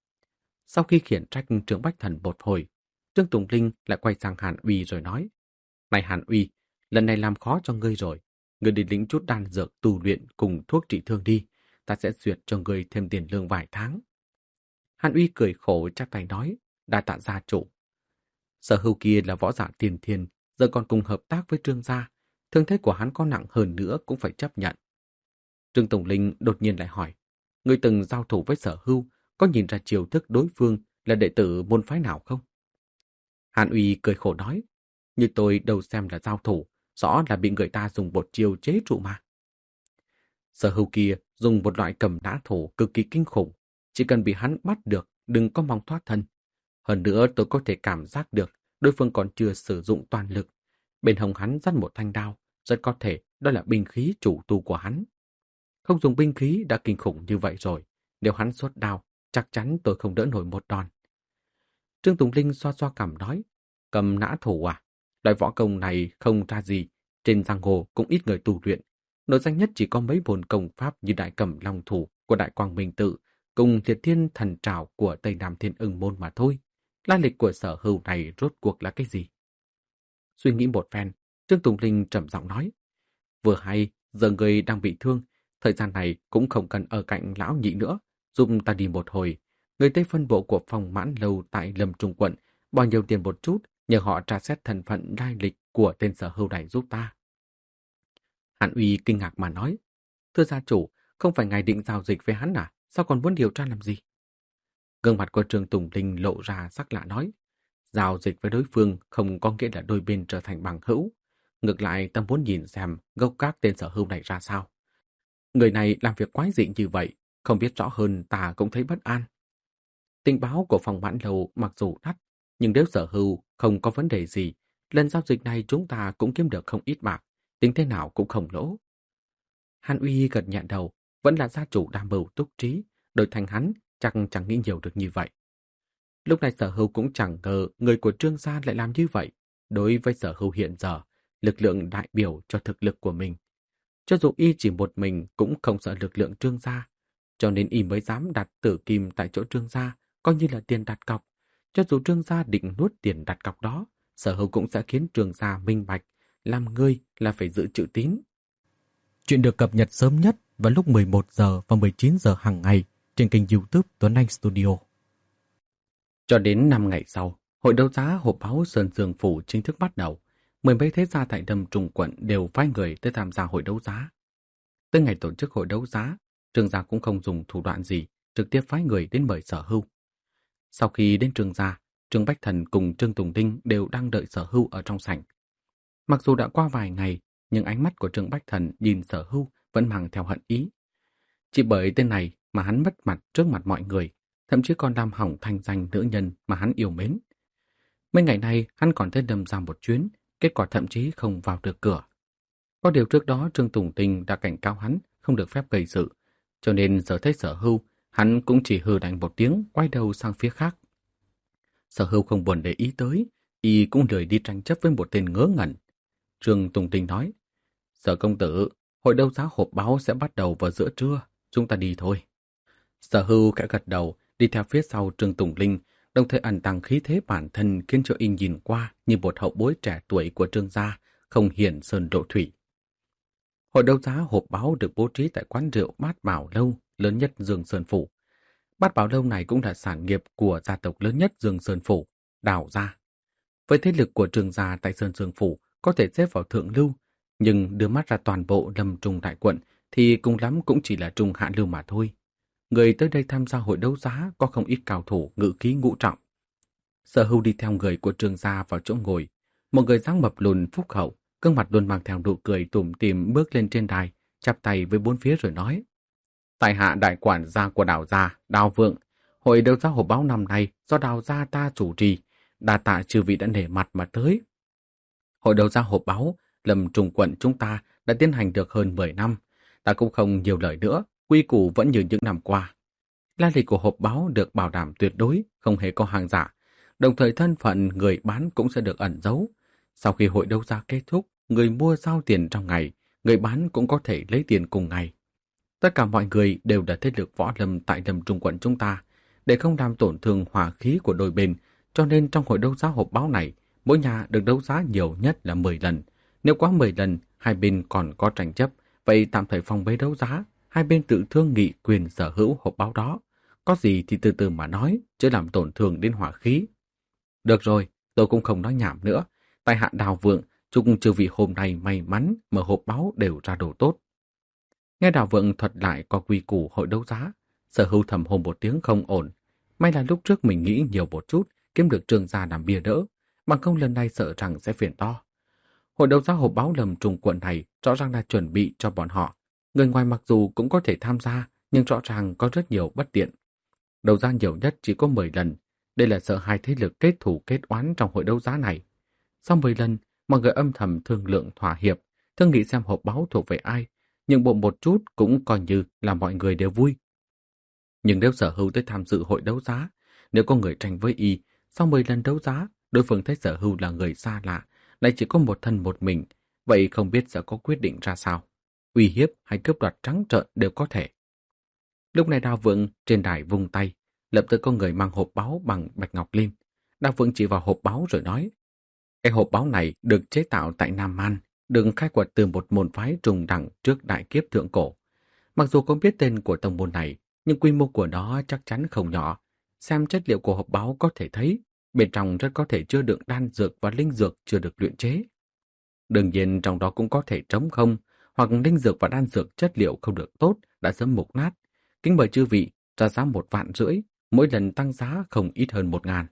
Sau khi khiển trách Trương Bách Thần một hồi, Trương Tùng Linh lại quay sang Hàn Uy rồi nói, này Hàn Uy, lần này làm khó cho ngươi rồi. Ngươi đi lĩnh chút đan dược tu luyện cùng thuốc trị thương đi, ta sẽ duyệt cho ngươi thêm tiền lương vài tháng. Hàn Uy cười khổ chắp tay nói, đa tạ gia chủ. Sở Hưu kia là võ giả tiền thiên, giờ còn cùng hợp tác với Trương gia, thương thế của hắn có nặng hơn nữa cũng phải chấp nhận. Trương Tùng Linh đột nhiên lại hỏi, ngươi từng giao thủ với Sở Hưu, có nhìn ra chiêu thức đối phương là đệ tử môn phái nào không? Hàn Uy cười khổ nói, như tôi đâu xem là giao thủ, rõ là bị người ta dùng một chiêu chế trụ mà. Sở Hưu kia dùng một loại cầm nã thủ cực kỳ kinh khủng, chỉ cần bị hắn bắt được, đừng có mong thoát thân. Hơn nữa tôi có thể cảm giác được đối phương còn chưa sử dụng toàn lực. Bên hông hắn dắt một thanh đao, rất có thể đó là binh khí chủ tu của hắn. Không dùng binh khí đã kinh khủng như vậy rồi, nếu hắn xuất đao, chắc chắn tôi không đỡ nổi một đòn. Trương Tùng Linh xoa xoa cằm nói, cầm nã thủ à? Loại võ công này không ra gì, trên giang hồ cũng ít người tu luyện. Nổi danh nhất chỉ có mấy môn công pháp như Đại Cẩm Long Thủ của Đại Quang Minh Tự cùng Liệt Thiên Thần Trảo của Tây Nam Thiên Ưng Môn mà thôi. Lai lịch của Sở Hưu này rốt cuộc là cái gì? Suy nghĩ một phen, Trương Tùng Linh trầm giọng nói, vừa hay, giờ người đang bị thương, thời gian này cũng không cần ở cạnh lão nhị nữa, giúp ta đi một hồi. Người Tây phân bộ của phòng mãn lâu tại Lâm Trung quận, bao nhiêu tiền một chút, nhờ họ tra xét thân phận lai lịch của tên sở hữu này giúp ta. Hàn Uy kinh ngạc mà nói, thưa gia chủ, không phải ngài định giao dịch với hắn à? Sao còn muốn điều tra làm gì? Gương mặt của Trương Tùng Linh lộ ra sắc lạ nói, giao dịch với đối phương không có nghĩa là đôi bên trở thành bằng hữu. Ngược lại, ta muốn nhìn xem gốc gác tên sở hữu này ra sao. Người này làm việc quái dị như vậy, không biết rõ hơn ta cũng thấy bất an. Tình báo của phòng mãn lầu mặc dù đắt, nhưng nếu sở hữu không có vấn đề gì, lần giao dịch này chúng ta cũng kiếm được không ít bạc, tính thế nào cũng không lỗ. Hàn Uy gật nhẹ đầu, vẫn là gia chủ đa mưu túc trí, đổi thành hắn chắc chẳng nghĩ nhiều được như vậy. Lúc này sở hữu cũng chẳng ngờ người của Trương gia lại làm như vậy. Đối với sở hữu hiện giờ, lực lượng đại biểu cho thực lực của mình. Cho dù y chỉ một mình cũng không sợ lực lượng Trương gia, cho nên y mới dám đặt tử kim tại chỗ Trương gia, coi như là tiền đặt cọc. Cho dù Trương gia định nuốt tiền đặt cọc đó, sở hữu cũng sẽ khiến Trương gia minh bạch, làm ngươi là phải giữ chữ tín. Chuyện được cập nhật sớm nhất vào lúc 11 giờ và 19 giờ hàng ngày trên kênh YouTube Tuấn Anh Studio. Cho đến 5 ngày sau, hội đấu giá hộp báo Sơn Dương Phủ chính thức bắt đầu. Mười mấy thế gia tại Đầm Trùng quận đều phái người tới tham gia hội đấu giá. Tới ngày tổ chức hội đấu giá, Trương gia cũng không dùng thủ đoạn gì, trực tiếp phái người đến mời sở hữu. Sau khi đến Trương gia, Trương Bách Thần cùng Trương Tùng Đinh đều đang đợi sở hữu ở trong sảnh. Mặc dù đã qua vài ngày, nhưng ánh mắt của Trương Bách Thần nhìn sở hữu vẫn mang theo hận ý. Chỉ bởi tên này mà hắn mất mặt trước mặt mọi người, thậm chí còn làm hỏng thanh danh nữ nhân mà hắn yêu mến. Mấy ngày nay hắn còn tới Đầm ra một chuyến, kết quả thậm chí không vào được cửa. Có điều trước đó Trương Tùng Tinh đã cảnh cáo hắn không được phép gây sự, cho nên giờ thấy sở hữu, hắn cũng chỉ hừ đánh một tiếng, quay đầu sang phía khác. Sở hữu không buồn để ý tới, y cũng lười đi tranh chấp với một tên ngớ ngẩn. Trương Tùng Tinh nói, Sở công tử, hội đấu giá hộp báo sẽ bắt đầu vào giữa trưa, chúng ta đi thôi. Sở hữu khẽ gật đầu, đi theo phía sau Trương Tùng Linh, đồng thời ẩn tàng khí thế bản thân khiến cho y nhìn qua như một hậu bối trẻ tuổi của Trương gia, không hiển sơn độ thủy. Hội đấu giá hộp báo được bố trí tại quán rượu Bát Bảo Lâu lớn nhất Dương Sơn Phủ. Bát Bảo Lâu này cũng là sản nghiệp của gia tộc lớn nhất Dương Sơn Phủ, Đào gia. Với thế lực của Trương gia tại Sơn Dương Phủ có thể xếp vào thượng lưu, nhưng đưa mắt ra toàn bộ Lâm Trung đại quận thì cùng lắm cũng chỉ là trung hạ lưu mà thôi. Người tới đây tham gia hội đấu giá có không ít cao thủ ngự khí ngũ trọng. Sở hữu đi theo người của Trương gia vào chỗ ngồi. Một người dáng mập lùn phúc hậu, gương mặt luôn mang theo nụ cười tủm tỉm bước lên trên đài, chắp tay với bốn phía rồi nói: Tại hạ đại quản gia của Đào gia, Đào Vượng, hội đấu giá hộp báo năm nay do Đào gia ta chủ trì, đa tạ chư vị đã nể mặt mà tới. Hội đấu giá hộp báo Lâm Trung quận chúng ta đã tiến hành được hơn 10 năm, ta cũng không nhiều lời nữa, quy củ vẫn như những năm qua. Lai lịch của hộp báo được bảo đảm tuyệt đối, không hề có hàng giả, đồng thời thân phận người bán cũng sẽ được ẩn giấu. Sau khi hội đấu giá kết thúc, người mua giao tiền trong ngày, người bán cũng có thể lấy tiền cùng ngày. Tất cả mọi người đều là thế lực võ lâm tại Lâm Trung quận chúng ta, để không làm tổn thương hòa khí của đôi bên, cho nên trong hội đấu giá hộp báo này, mỗi nhà được đấu giá nhiều nhất là 10 lần. Nếu quá 10 lần, hai bên còn có tranh chấp, vậy tạm thời phòng bế đấu giá, hai bên tự thương nghị quyền sở hữu hộp báo đó. Có gì thì từ từ mà nói, chứ làm tổn thương đến hỏa khí. Được rồi, tôi cũng không nói nhảm nữa. Tại hạ Đào Vượng, chúc chư vị hôm nay may mắn mà hộp báo đều ra đồ tốt. Nghe Đào Vượng thuật lại có quy củ hội đấu giá, sở hữu thầm hồn một tiếng không ổn. May là lúc trước mình nghĩ nhiều một chút, kiếm được Trương gia làm bia đỡ, bằng không lần này sợ rằng sẽ phiền to. Hội đấu giá hộp báo Lâm Trung quận này rõ ràng là chuẩn bị cho bọn họ. Người ngoài mặc dù cũng có thể tham gia, nhưng rõ ràng có rất nhiều bất tiện. Đấu giá nhiều nhất chỉ có 10 lần. Đây là sợ hai thế lực kết thù kết oán trong hội đấu giá này. Sau 10 lần, mọi người âm thầm thương lượng thỏa hiệp, thương nghị xem hộp báo thuộc về ai, nhưng bộ một chút cũng coi như là mọi người đều vui. Nhưng nếu sở hữu tới tham dự hội đấu giá, nếu có người tranh với y, sau 10 lần đấu giá, đối phương thấy sở hữu là người xa lạ, lại chỉ có một thân một mình, vậy không biết sẽ có quyết định ra sao. Uy hiếp hay cướp đoạt trắng trợn đều có thể. Lúc này Đào Vượng trên đài vung tay, lập tức có người mang hộp báo bằng bạch ngọc lên. Đào Vượng chỉ vào hộp báo rồi nói: Cái hộp báo này được chế tạo tại Nam Man, được khai quật từ một môn phái trùng đẳng trước đại kiếp thượng cổ. Mặc dù không biết tên của tông môn này, nhưng quy mô của nó chắc chắn không nhỏ. Xem chất liệu của hộp báo có thể thấy, Bên trong rất có thể chứa đựng đan dược và linh dược chưa được luyện chế. Đương nhiên trong đó cũng có thể trống không, hoặc linh dược và đan dược chất liệu không được tốt đã sớm mục nát. Kính mời chư vị ra giá 1,5 vạn, mỗi lần tăng giá không ít hơn 1.000.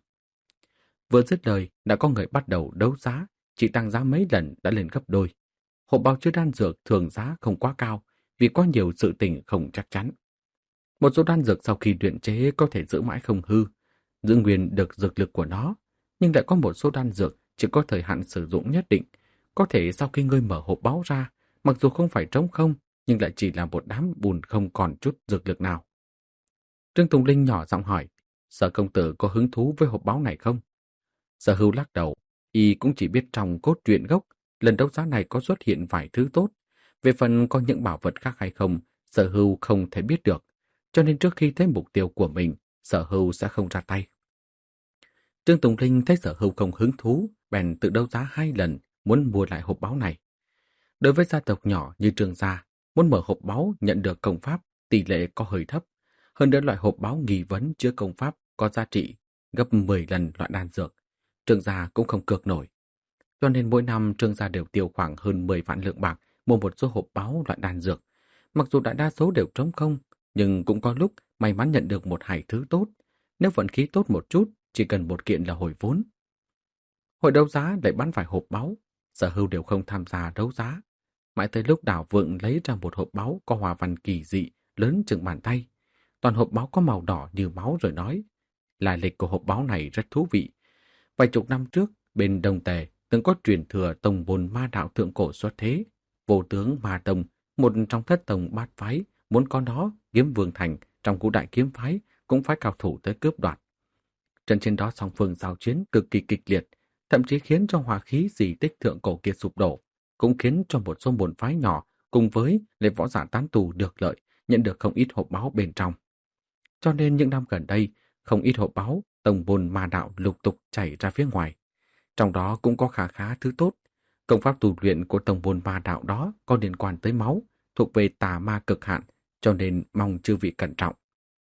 Vừa dứt lời đã có người bắt đầu đấu giá, chỉ tăng giá mấy lần đã lên gấp đôi. Hộp bao chứa đan dược thường giá không quá cao vì có nhiều sự tình không chắc chắn. Một số đan dược sau khi luyện chế có thể giữ mãi không hư, giữ nguyên được dược lực của nó, nhưng lại có một số đan dược chỉ có thời hạn sử dụng nhất định. Có thể sau khi ngươi mở hộp báu ra, mặc dù không phải trống không, nhưng lại chỉ là một đám bùn không còn chút dược lực nào. Trương Tùng Linh nhỏ giọng hỏi, Sở công tử có hứng thú với hộp báu này không? Sở Hưu lắc đầu, y cũng chỉ biết trong cốt truyện gốc, lần đấu giá này có xuất hiện vài thứ tốt. Về phần có những bảo vật khác hay không, Sở Hưu không thể biết được. Cho nên trước khi thấy mục tiêu của mình, Sở Hưu sẽ không ra tay. Trương Tùng Linh thấy Sở Hưu không hứng thú, bèn tự đấu giá 2 lần, muốn mua lại hộp báu này. Đối với gia tộc nhỏ như Trương gia, muốn mở hộp báu nhận được công pháp, tỷ lệ có hơi thấp. Hơn nữa loại hộp báu nghi vấn chứa công pháp có giá trị gấp 10 lần loại đan dược. Trương gia cũng không cược nổi. Cho nên mỗi năm Trương gia đều tiêu khoảng hơn 10 vạn lượng bạc mua một số hộp báu loại đan dược. Mặc dù đại đa số đều trống không, nhưng cũng có lúc may mắn nhận được một hai thứ tốt. Nếu vận khí tốt một chút, chỉ cần một kiện là hồi vốn. Hội đấu giá lại bán phải hộp báu, Sở Hưu đều không tham gia đấu giá. Mãi tới lúc Đào Vượng lấy ra một hộp báu có hoa văn kỳ dị, lớn chừng bàn tay. Toàn hộp báu có màu đỏ như máu rồi nói. Lai lịch của hộp báu này rất thú vị. Vài chục năm trước, bên Đông Tề từng có truyền thừa tông môn ma đạo thượng cổ xuất thế. Vô tướng Ma Tông, một trong thất tông bát phái, muốn có nó, Kiếm Vương Thành trong ngũ đại kiếm phái cũng phải cao thủ tới cướp đoạt. Trận trên đó song phương giao chiến cực kỳ kịch liệt, thậm chí khiến cho hỏa khí di tích thượng cổ kia sụp đổ, cũng khiến cho một số môn phái nhỏ cùng với lễ võ giả tán tù được lợi, nhận được không ít hộp báu bên trong. Cho nên những năm gần đây, không ít hộp báu tông môn ma đạo lục tục chảy ra phía ngoài. Trong đó cũng có khá khá thứ tốt. Công pháp tu luyện của tông môn ma đạo đó có liên quan tới máu, thuộc về tà ma cực hạn, cho nên mong chư vị cẩn trọng.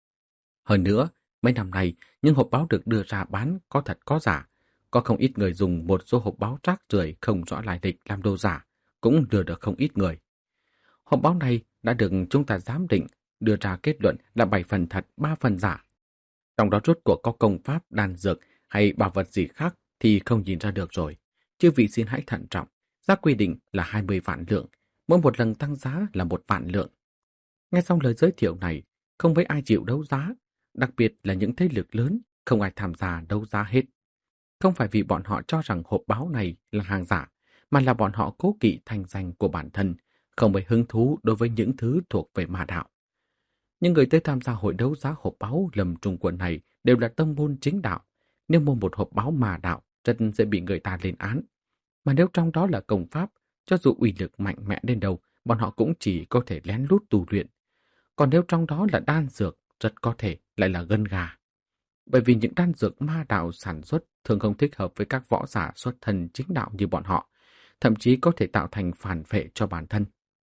Hơn nữa, mấy năm nay, những hộp báu được đưa ra bán có thật có giả. Có không ít người dùng một số hộp báu rác rưởi không rõ lai lịch làm đồ giả, cũng lừa được không ít người. Hộp báu này đã được chúng ta giám định, đưa ra kết luận là 7 phần thật, 3 phần giả. Trong đó rốt cuộc có công pháp, đan dược hay bảo vật gì khác thì không nhìn ra được rồi. Chư vị xin hãy thận trọng, giá quy định là 20 vạn lượng, mỗi một lần tăng giá là 1 vạn lượng. Nghe xong lời giới thiệu này, không mấy ai chịu đấu giá, đặc biệt là những thế lực lớn, không ai tham gia đấu giá hết. Không phải vì bọn họ cho rằng hộp báu này là hàng giả, mà là bọn họ cố kỵ thanh danh của bản thân, không mấy hứng thú đối với những thứ thuộc về ma đạo. Những người tới tham gia hội đấu giá hộp báu Lâm Trung Quận này đều là tông môn chính đạo. Nếu mua một hộp báu ma đạo, rất sẽ bị người ta lên án. Mà nếu trong đó là công pháp, cho dù uy lực mạnh mẽ đến đâu, bọn họ cũng chỉ có thể lén lút tu luyện. Còn nếu trong đó là đan dược, rất có thể lại là gân gà. Bởi vì những đan dược ma đạo sản xuất thường không thích hợp với các võ giả xuất thân chính đạo như bọn họ, thậm chí có thể tạo thành phản vệ cho bản thân.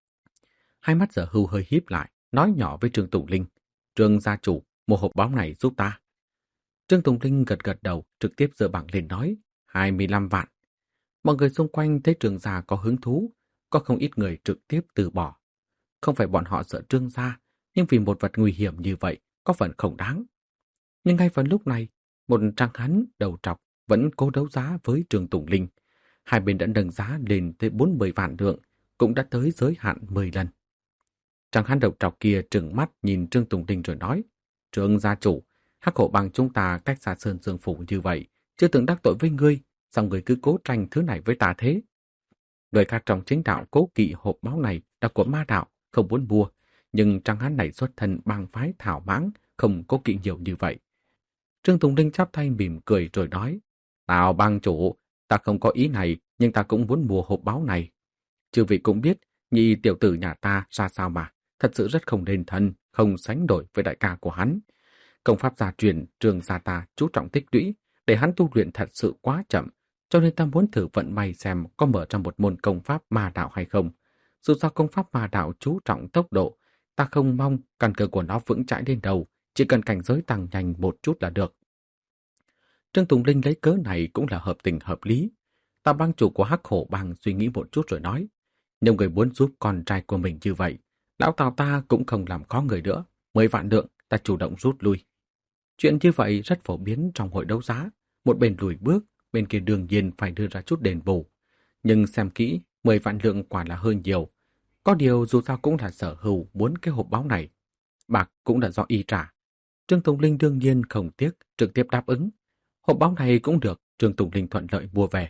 Hai mắt Sở Hưu hơi híp lại, nói nhỏ với Trương Tùng Linh, Trương gia chủ, mua hộp báu này giúp ta. Trương Tùng Linh gật gật đầu, trực tiếp giơ bảng lên nói, 25 vạn. Mọi người xung quanh thấy Trương gia có hứng thú, có không ít người trực tiếp từ bỏ. Không phải bọn họ sợ Trương gia, nhưng vì một vật nguy hiểm như vậy, có phần không đáng. Nhưng ngay vào lúc này, một trang hắn đầu trọc vẫn cố đấu giá với Trương Tùng Linh. Hai bên đã nâng giá lên tới 40 vạn lượng, cũng đã tới giới hạn 10 lần. Trang hắn đầu trọc kia trừng mắt nhìn Trương Tùng Linh rồi nói, Trương gia chủ, Hắc Hổ Bang chúng ta cách xa Sơn Dương Phủ như vậy, chưa từng đắc tội với ngươi, sao ngươi cứ cố tranh thứ này với ta thế? Người khác trong chính đạo cố kỵ hộp báu này là của ma đạo, không muốn mua, nhưng trang hắn này xuất thân bang phái thảo mãng, không cố kỵ nhiều như vậy. Trương Tùng Linh chắp tay mỉm cười rồi nói, Tào bang chủ, ta không có ý này, nhưng ta cũng muốn mua hộp báu này. Chư vị cũng biết, nhị tiểu tử nhà ta ra sao mà, thật sự rất không nên thân, không sánh đổi với đại ca của hắn. Công pháp gia truyền, Trương gia ta chú trọng tích lũy, để hắn tu luyện thật sự quá chậm, cho nên ta muốn thử vận may xem có mở ra một môn công pháp ma đạo hay không. Dù sao công pháp ma đạo chú trọng tốc độ, ta không mong căn cơ của nó vững chãi đến đầu, chỉ cần cảnh giới tăng nhanh một chút là được. Trương Tùng Linh lấy cớ này cũng là hợp tình hợp lý. Tào bang chủ của Hắc Hổ Bang suy nghĩ một chút rồi nói, nếu người muốn giúp con trai của mình như vậy, lão Tào ta cũng không làm khó người nữa, 10 vạn lượng ta chủ động rút lui. Chuyện như vậy rất phổ biến trong hội đấu giá, một bên lùi bước, bên kia đương nhiên phải đưa ra chút đền bù. Nhưng xem kỹ, 10 vạn lượng quả là hơi nhiều. Có điều dù sao cũng là Sở Hưu muốn cái hộp báo này. Bạc cũng là do y trả. Trương Tùng Linh đương nhiên không tiếc, trực tiếp đáp ứng. Hộp báo này cũng được Trương Tùng Linh thuận lợi mua về.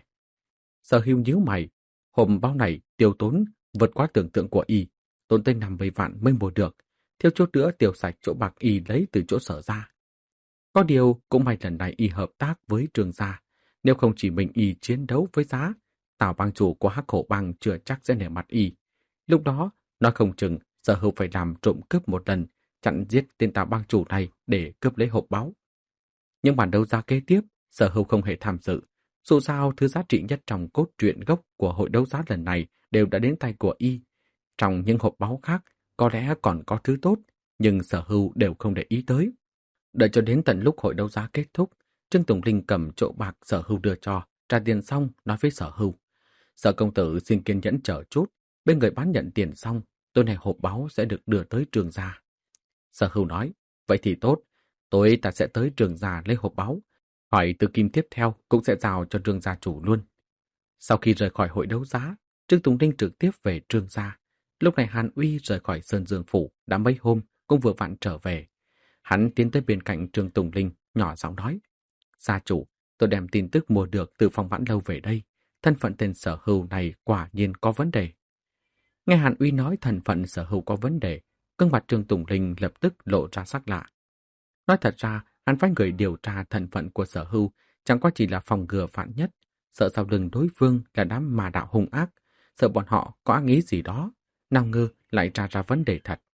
Sở Hưu nhíu mày, hộp báo này tiêu tốn vượt quá tưởng tượng của y, tốn tới 50 vạn mới mua được, thiếu chút nữa tiêu sạch chỗ bạc y lấy từ chỗ Sở ra. Có điều cũng may lần này y hợp tác với Trương gia, nếu không chỉ mình y chiến đấu với giá, Tào bang chủ của Hắc Hổ Bang chưa chắc sẽ nể mặt y. Lúc đó, nói không chừng Sở Hưu phải làm trộm cướp một lần, chặn giết tên Tào bang chủ này để cướp lấy hộp báu. Nhưng bản đấu giá kế tiếp, Sở Hưu không hề tham dự. Dù sao, thứ giá trị nhất trong cốt truyện gốc của hội đấu giá lần này đều đã đến tay của y. Trong những hộp báu khác, có lẽ còn có thứ tốt, nhưng Sở Hưu đều không để ý tới. Đợi cho đến tận lúc hội đấu giá kết thúc, Trương Tùng Linh cầm chỗ bạc Sở Hưu đưa cho, trả tiền xong nói với Sở Hưu: Sở công tử xin kiên nhẫn chờ chút, bên người bán nhận tiền xong, tối nay hộp báu sẽ được đưa tới Trương gia. Sở Hưu nói: Vậy thì tốt, tối ta sẽ tới Trương gia lấy hộp báu, hỏi từ kim tiếp theo cũng sẽ giao cho Trương gia chủ luôn. Sau khi rời khỏi hội đấu giá, Trương Tùng Linh trực tiếp về Trương gia. Lúc này Hàn Uy rời khỏi Sơn Dương phủ đã mấy hôm, cũng vừa vặn trở về. Hắn tiến tới bên cạnh Trương Tùng Linh, nhỏ giọng nói: Gia chủ, tôi đem tin tức mua được từ Phong Vãn Lâu về đây. Thân phận tên Sở Hưu này quả nhiên có vấn đề. Nghe Hàn Uy nói thân phận Sở Hưu có vấn đề, gương mặt Trương Tùng Linh lập tức lộ ra sắc lạ. Nói thật ra, hắn phái người điều tra thân phận của Sở Hưu chẳng qua chỉ là phòng ngừa vạn nhất, sợ sau lưng đối phương là đám mà đạo hung ác, sợ bọn họ có ác ý gì đó, nào ngờ lại tra ra vấn đề thật.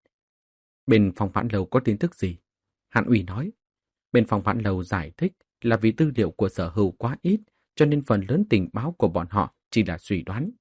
Bên Phong Vãn Lâu có tin tức gì? Hàn Uy nói. Bên Phong Vãn Lâu giải thích là vì tư liệu của Sở Hưu quá ít, cho nên phần lớn tình báo của bọn họ chỉ là suy đoán.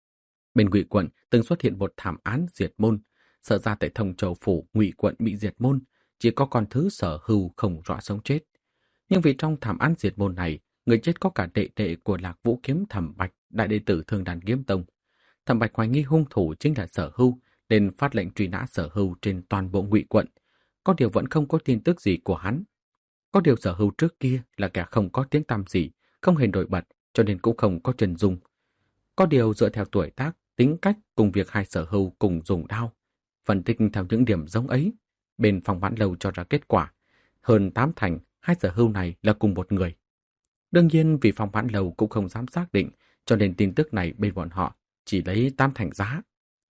Bên Ngụy quận từng xuất hiện một thảm án diệt môn, sợ ra tại Thông Châu phủ Ngụy quận bị diệt môn, chỉ có con thứ Sở Hưu không rõ sống chết. Nhưng vì trong thảm án diệt môn này, người chết có cả đệ đệ của Lạc Vũ Kiếm Thẩm Bạch, đại đệ tử Thương Đàn Kiếm Tông. Thẩm Bạch hoài nghi hung thủ chính là Sở Hưu, nên phát lệnh truy nã Sở Hưu trên toàn bộ Ngụy quận. Có điều vẫn không có tin tức gì của hắn. Có điều Sở Hưu trước kia là kẻ không có tiếng tăm gì, không hề nổi bật, cho nên cũng không có chân dung. Có điều dựa theo tuổi tác, tính cách cùng việc hai Sở Hưu cùng dùng đao, phân tích theo những điểm giống ấy, bên Phong Vãn Lâu cho ra kết quả hơn 8 thành hai Sở Hưu này là cùng một người. Đương nhiên vì Phong Vãn Lâu cũng không dám xác định, cho nên tin tức này bên bọn họ chỉ lấy 8 thành giá.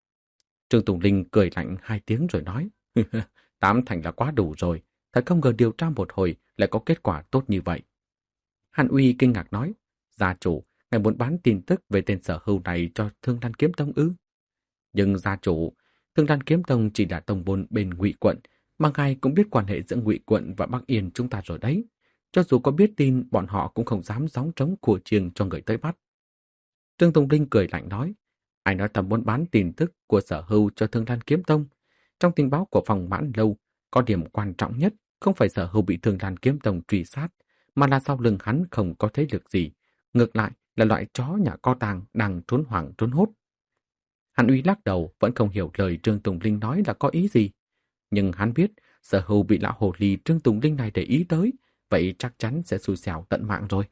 Trương Tùng Linh cười lạnh 2 tiếng rồi nói: 8 thành là quá đủ rồi, thật không ngờ điều tra một hồi lại có kết quả tốt như vậy. Hàn Uy kinh ngạc nói: Gia chủ, ngài muốn bán tin tức về tên Sở Hưu này cho Thương Đan Kiếm Tông ư? Nhưng gia chủ, Thương Đan Kiếm Tông chỉ là tông môn bên Ngụy quận, mà ngài cũng biết quan hệ giữa Ngụy quận và Bắc Yên chúng ta rồi đấy. Cho dù có biết tin, bọn họ cũng không dám gióng trống của chiêng cho người tới bắt. Trương Tùng Linh cười lạnh nói: Ai nói ta muốn bán tin tức của Sở Hưu cho Thương Đan Kiếm Tông? Trong tình báo của Phong Vãn Lâu, có điểm quan trọng nhất không phải Sở Hưu bị Thương Đan Kiếm Tông truy sát, mà là sau lưng hắn không có thế lực gì. Ngược lại là loại chó nhà co tàng đang trốn hoảng trốn hốt. Hàn Uy lắc đầu, vẫn không hiểu lời Trương Tùng Linh nói là có ý gì. Nhưng hắn biết Sở Hưu bị lão hồ ly Trương Tùng Linh này để ý tới, vậy chắc chắn sẽ xui xẻo tận mạng rồi.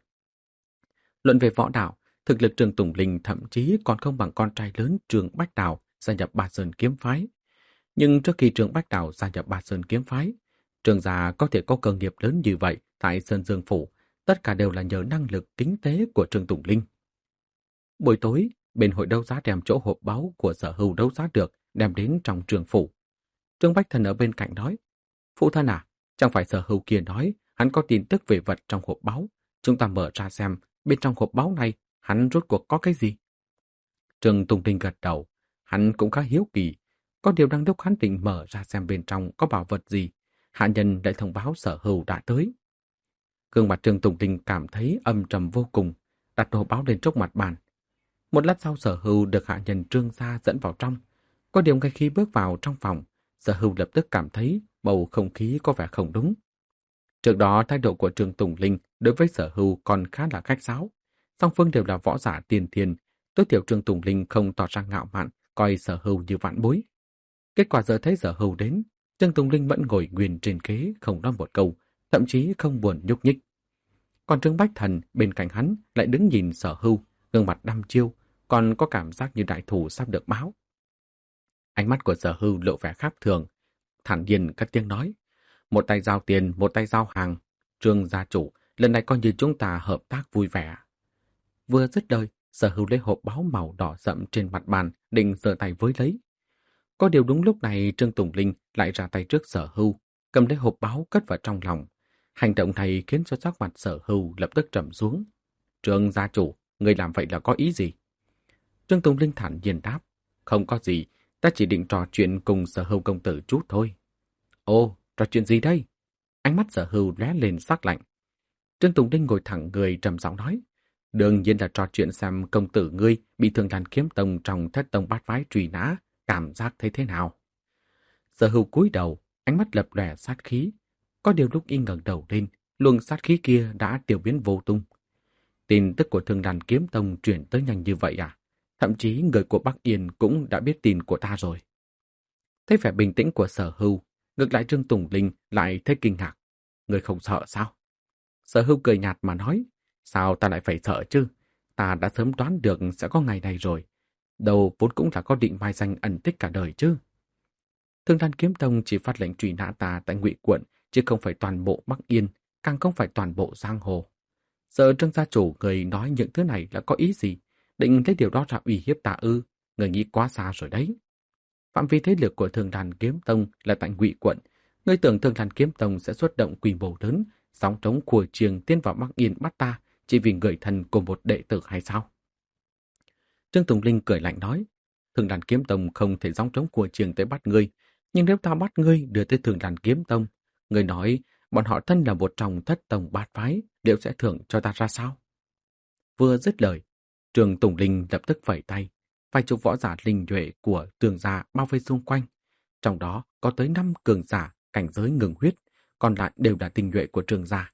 Luận về võ đạo, thực lực Trương Tùng Linh thậm chí còn không bằng con trai lớn Trương Bách Đào gia nhập Ba Sơn Kiếm Phái. Nhưng trước khi Trương Bách Đào gia nhập Ba Sơn Kiếm Phái, Trương gia có thể có cơ nghiệp lớn như vậy tại Sơn Dương Phủ, tất cả đều là nhờ năng lực kinh tế của Trương Tùng Linh. Buổi tối, bên hội đấu giá đem chỗ hộp báu của Sở Hưu đấu giá được đem đến trong Trương phủ. Trương Bách Thần ở bên cạnh nói: Phụ thân à, chẳng phải Sở Hưu kia nói hắn có tin tức về vật trong hộp báu, chúng ta mở ra xem bên trong hộp báu này hắn rốt cuộc có cái gì. Trương Tùng Linh gật đầu, hắn cũng khá hiếu kỳ. Có điều đang lúc hắn định mở ra xem bên trong có bảo vật gì, hạ nhân lại thông báo Sở Hưu đã tới. Gương mặt Trương Tùng Linh cảm thấy âm trầm vô cùng, đặt hộp báu lên trước mặt bàn. Một lát sau Sở Hưu được hạ nhân Trương gia dẫn vào trong. Có điều ngay khi bước vào trong phòng, Sở Hưu lập tức cảm thấy bầu không khí có vẻ không đúng. Trước đó thái độ của Trương Tùng Linh đối với Sở Hưu còn khá là khách sáo. Song phương đều là võ giả tiên thiên, tối thiểu Trương Tùng Linh không tỏ ra ngạo mạn, coi Sở Hưu như vãn bối. Kết quả giờ thấy Sở Hưu đến, Trương Tùng Linh vẫn ngồi nguyên trên ghế không nói một câu, thậm chí không buồn nhúc nhích. Còn Trương Bách Thần bên cạnh hắn lại đứng nhìn Sở Hưu, gương mặt đăm chiêu, còn có cảm giác như đại thủ sắp được báo. Ánh mắt của Sở Hưu lộ vẻ khác thường, thản nhiên cất tiếng nói: "Một tay giao tiền, một tay giao hàng. Trương gia chủ, lần này coi như chúng ta hợp tác vui vẻ." Vừa dứt lời, Sở Hưu lấy hộp báo màu đỏ sậm trên mặt bàn, định giơ tay với lấy. Có điều đúng lúc này Trương Tùng Linh lại ra tay trước Sở Hưu, cầm lấy hộp báo cất vào trong lòng. Hành động này khiến cho sắc mặt Sở Hưu lập tức trầm xuống. "Trương gia chủ, người làm vậy là có ý gì?" Trương Tùng Linh thản nhiên đáp: "Không có gì, ta chỉ định trò chuyện cùng Sở Hưu công tử chút thôi." "Ồ, trò chuyện gì đây?" Ánh mắt Sở Hưu lóe lên sắc lạnh. Trương Tùng Linh ngồi thẳng người trầm giọng nói: "Đương nhiên là trò chuyện xem công tử ngươi bị Thương Đàn Kiếm Tông trong Thất Tông Bát Phái truy nã, cảm giác thấy thế nào?" Sở Hưu cúi đầu, ánh mắt lập lòe sát khí. Có điều lúc y ngẩng đầu lên, luồng sát khí kia đã tiêu biến vô tung. Tin tức của Thương Đàn Kiếm Tông truyền tới nhanh như vậy à? Thậm chí người của Bắc Yên cũng đã biết tin của ta rồi. Thấy vẻ bình tĩnh của Sở Hưu, ngược lại Trương Tùng Linh lại thấy kinh ngạc. "Người không sợ sao?" Sở Hưu cười nhạt mà nói: "Sao ta lại phải sợ chứ? Ta đã sớm đoán được sẽ có ngày này rồi. Đầu vốn cũng là có định mai danh ẩn tích cả đời chứ." Thương Đan Kiếm Tông chỉ phát lệnh truy nã ta tại Ngụy quận, chứ không phải toàn bộ Bắc Yên, càng không phải toàn bộ giang hồ. Sợ Trương gia chủ người nói những thứ này là có ý gì? Định lấy điều đó ra uy hiếp ta ư? Người nghĩ quá xa rồi đấy. Phạm vi thế lực của Thương Đan Kiếm Tông là tại Ngụy quận. Ngươi tưởng Thương Đan Kiếm Tông sẽ xuất động quy mô lớn, sóng trống khua chiêng tiến vào Bắc Yên bắt ta chỉ vì người thân của một đệ tử hay sao? Trương Tùng Linh cười lạnh nói: "Thương Đan Kiếm Tông không thể sóng trống khua chiêng tới bắt ngươi, nhưng nếu ta bắt ngươi đưa tới Thương Đan Kiếm Tông, ngươi nói bọn họ thân là một trong Thất Tông Bát Phái, liệu sẽ thưởng cho ta ra sao?" Vừa dứt lời, Trương Tùng Linh lập tức vẩy tay, vài chục võ giả linh nhuệ của Tường gia bao vây xung quanh, trong đó có tới 5 cường giả cảnh giới ngừng huyết, còn lại đều là tinh nhuệ của Trương gia.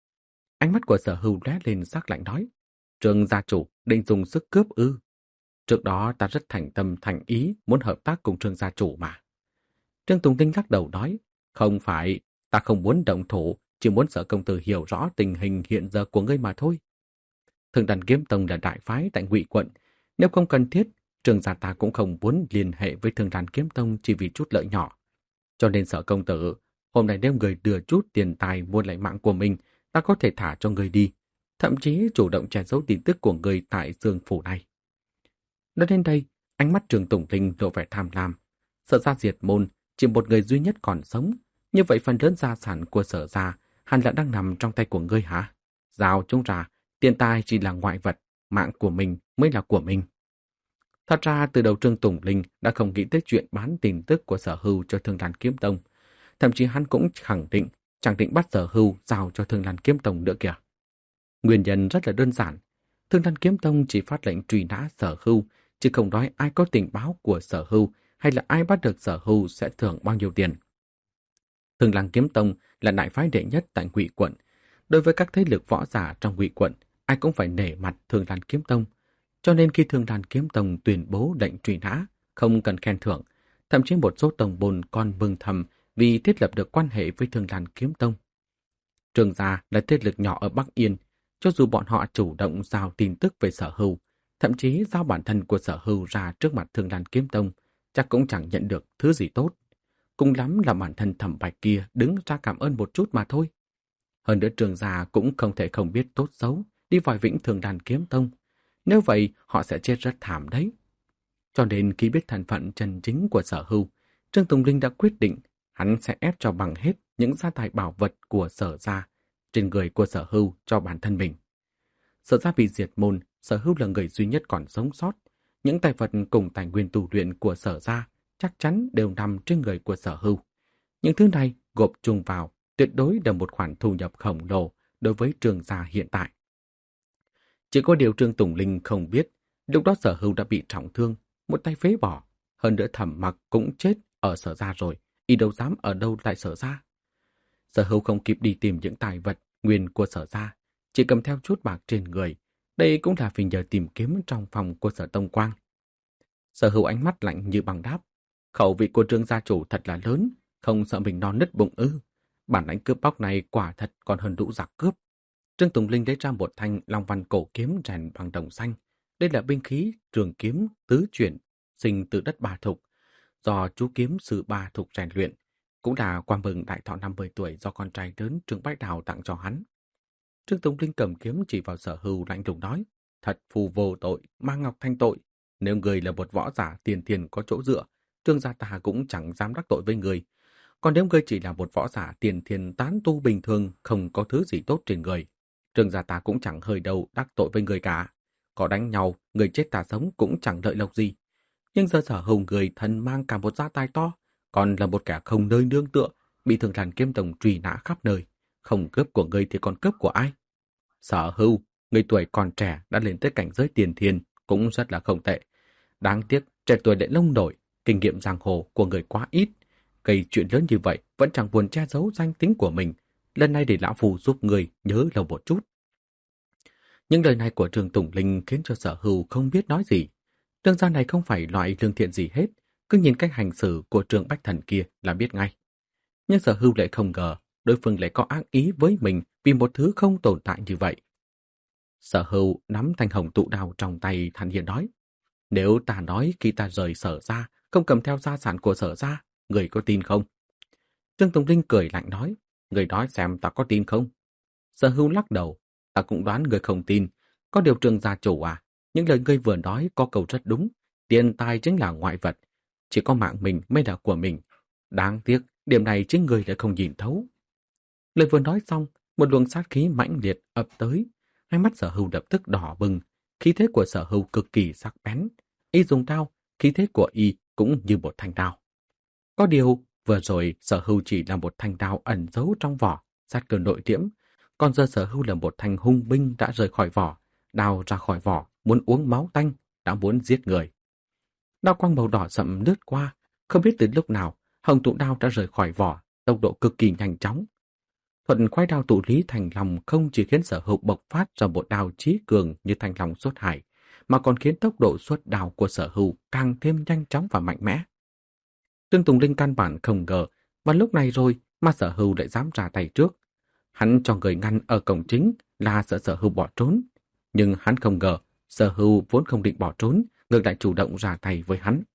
Ánh mắt của Sở Hưu lóe lên sắc lạnh nói: "Trương gia chủ định dùng sức cướp ư? Trước đó ta rất thành tâm thành ý muốn hợp tác cùng Trương gia chủ mà." Trương Tùng Linh lắc đầu nói: "Không phải, ta không muốn động thủ, chỉ muốn Sở công tử hiểu rõ tình hình hiện giờ của ngươi mà thôi. Thương Đàn Kiếm Tông là đại phái tại Ngụy quận, nếu không cần thiết, Trương gia ta cũng không muốn liên hệ với Thương Đàn Kiếm Tông chỉ vì chút lợi nhỏ. Cho nên Sở công tử, hôm nay nếu người đưa chút tiền tài mua lại mạng của mình, ta có thể thả cho người đi, thậm chí chủ động che giấu tin tức của người tại Dương phủ này." Nói đến đây, ánh mắt Trương Tùng Linh lộ vẻ tham lam. Sở gia diệt môn, chỉ một người duy nhất còn sống, như vậy phần lớn gia sản của Sở gia hẳn là đang nằm trong tay của ngươi hả? Giao chúng ra, tiền tài chỉ là ngoại vật, mạng của mình mới là của mình. Thật ra từ đầu Trương Tùng Linh đã không nghĩ tới chuyện bán tin tức của Sở Hưu cho Thương Đàn Kiếm Tông. Thậm chí hắn cũng khẳng định chẳng định bắt Sở Hưu giao cho Thương Đàn Kiếm Tông nữa kìa. Nguyên nhân rất là đơn giản. Thương Đàn Kiếm Tông chỉ phát lệnh truy nã Sở Hưu, chứ không nói ai có tình báo của Sở Hưu hay là ai bắt được Sở Hưu sẽ thưởng bao nhiêu tiền. Thương Đàn Kiếm Tông là đại phái đệ nhất tại Ngụy quận. Đối với các thế lực võ giả trong Ngụy quận, ai cũng phải nể mặt Thương Đàn Kiếm Tông. Cho nên khi Thương Đàn Kiếm Tông tuyên bố lệnh truy nã, không cần khen thưởng, thậm chí một số tông môn còn mừng thầm vì thiết lập được quan hệ với Thương Đàn Kiếm Tông. Trương gia là thế lực nhỏ ở Bắc Yên, cho dù bọn họ chủ động giao tin tức về Sở Hưu, thậm chí giao bản thân của Sở Hưu ra trước mặt Thương Đàn Kiếm Tông, chắc cũng chẳng nhận được thứ gì tốt. Cùng lắm là bản thân Thẩm Bạch kia đứng ra cảm ơn một chút mà thôi. Hơn nữa Trương gia cũng không thể không biết tốt xấu, đi vòi vĩnh Thương Đàn Kiếm Tông. Nếu vậy, họ sẽ chết rất thảm đấy. Cho nên khi biết thân phận chân chính của Sở Hưu, Trương Tùng Linh đã quyết định hắn sẽ ép cho bằng hết những gia tài bảo vật của Sở gia trên người của Sở Hưu cho bản thân mình. Sở gia bị diệt môn, Sở Hưu là người duy nhất còn sống sót. Những tài vật cùng tài nguyên tu luyện của Sở gia chắc chắn đều nằm trên người của Sở Hưu. Những thứ này gộp chung vào tuyệt đối là một khoản thu nhập khổng lồ đối với Trương gia hiện tại. Chỉ có điều Trương Tùng Linh không biết, lúc đó Sở Hưu đã bị trọng thương, một tay phế bỏ, hơn nữa Thẩm Mặc cũng chết ở Sở gia rồi, y đâu dám ở đâu lại Sở gia. Sở Hưu không kịp đi tìm những tài vật nguyên của Sở gia, chỉ cầm theo chút bạc trên người. Đây cũng là vì nhờ tìm kiếm trong phòng của Sở Tông Quang. Sở Hưu ánh mắt lạnh như băng đáp. Khẩu vị của Trương gia chủ thật là lớn, không sợ mình no nứt bụng ư. Bản lãnh cướp bóc này quả thật còn hơn lũ giặc cướp. Trương Tùng Linh lấy ra một thanh long văn cổ kiếm rèn bằng đồng xanh. Đây là binh khí trường kiếm tứ chuyển, sinh từ đất Ba Thục, do chú kiếm sư Ba Thục rèn luyện, cũng là qua mừng đại thọ 50 tuổi do con trai lớn Trương Bách Đào tặng cho hắn. Trương Tùng Linh cầm kiếm chỉ vào Sở Hưu lạnh lùng nói, thật phù vô tội, mang ngọc thanh tội. Nếu người là một võ giả tiền thiền có chỗ dựa, Trương gia ta cũng chẳng dám đắc tội với người. Còn nếu ngươi chỉ là một võ giả tiền thiền tán tu bình thường, không có thứ gì tốt trên người, Trương gia ta cũng chẳng hơi đâu đắc tội với người cả. Có đánh nhau, người chết ta sống cũng chẳng lợi lộc gì. Nhưng giờ Sở Hưu người thân mang cả một gia tài to, còn là một kẻ không nơi nương tựa, bị Thường Đàn Kiếm Tông truy nã khắp nơi. Không cướp của ngươi thì còn cướp của ai? Sở Hưu, người tuổi còn trẻ đã lên tới cảnh giới tiền thiền, cũng rất là không tệ. Đáng tiếc, trẻ tuổi lại lông nổi, kinh nghiệm giang hồ của người quá ít. Gây chuyện lớn như vậy vẫn chẳng buồn che giấu danh tính của mình. Lần này để lão phù giúp người nhớ lâu một chút. Những lời này của Trương Tùng Linh khiến cho Sở Hưu không biết nói gì. Trương gia này không phải loại lương thiện gì hết, cứ nhìn cách hành xử của Trương Bách Thần kia là biết ngay. Nhưng Sở Hưu lại không ngờ đối phương lại có ác ý với mình vì một thứ không tồn tại như vậy. Sở Hưu nắm thanh hồng tụ đao trong tay thản nhiên nói, nếu ta nói khi ta rời Sở gia không cầm theo gia sản của Sở gia, người có tin không? Trương Tùng Linh cười lạnh nói, người nói xem ta có tin không? Sở Hưu lắc đầu, ta cũng đoán người không tin. Có điều Trương gia chủ à, những lời ngươi vừa nói có câu rất đúng, tiền tài chính là ngoại vật, chỉ có mạng mình mới là của mình. Đáng tiếc, điểm này chính người lại không nhìn thấu. Lời vừa nói xong, một luồng sát khí mãnh liệt ập tới, hai mắt Sở Hưu lập tức đỏ bừng, khí thế của Sở Hưu cực kỳ sắc bén. Y dùng đao, khí thế của y cũng như một thanh đao. Có điều, vừa rồi Sở Hưu chỉ là một thanh đao ẩn giấu trong vỏ, sát cơ nội liễm, còn giờ Sở Hưu là một thanh hung binh đã rời khỏi vỏ, đao ra khỏi vỏ, muốn uống máu tanh, đã muốn giết người. Đao quang màu đỏ sậm lướt qua, không biết từ lúc nào, hồng tụ đao đã rời khỏi vỏ, tốc độ cực kỳ nhanh chóng. Thuận khoái đao tụ lý thành lòng không chỉ khiến Sở Hưu bộc phát ra một đao chí cường như thanh long xuất hải, mà còn khiến tốc độ xuất đao của Sở Hưu càng thêm nhanh chóng và mạnh mẽ. Trương Tùng Linh căn bản không ngờ, mà lúc này rồi mà Sở Hưu lại dám ra tay trước. Hắn cho người ngăn ở cổng chính là sợ Sở Hưu bỏ trốn, nhưng hắn không ngờ Sở Hưu vốn không định bỏ trốn, ngược lại chủ động ra tay với hắn.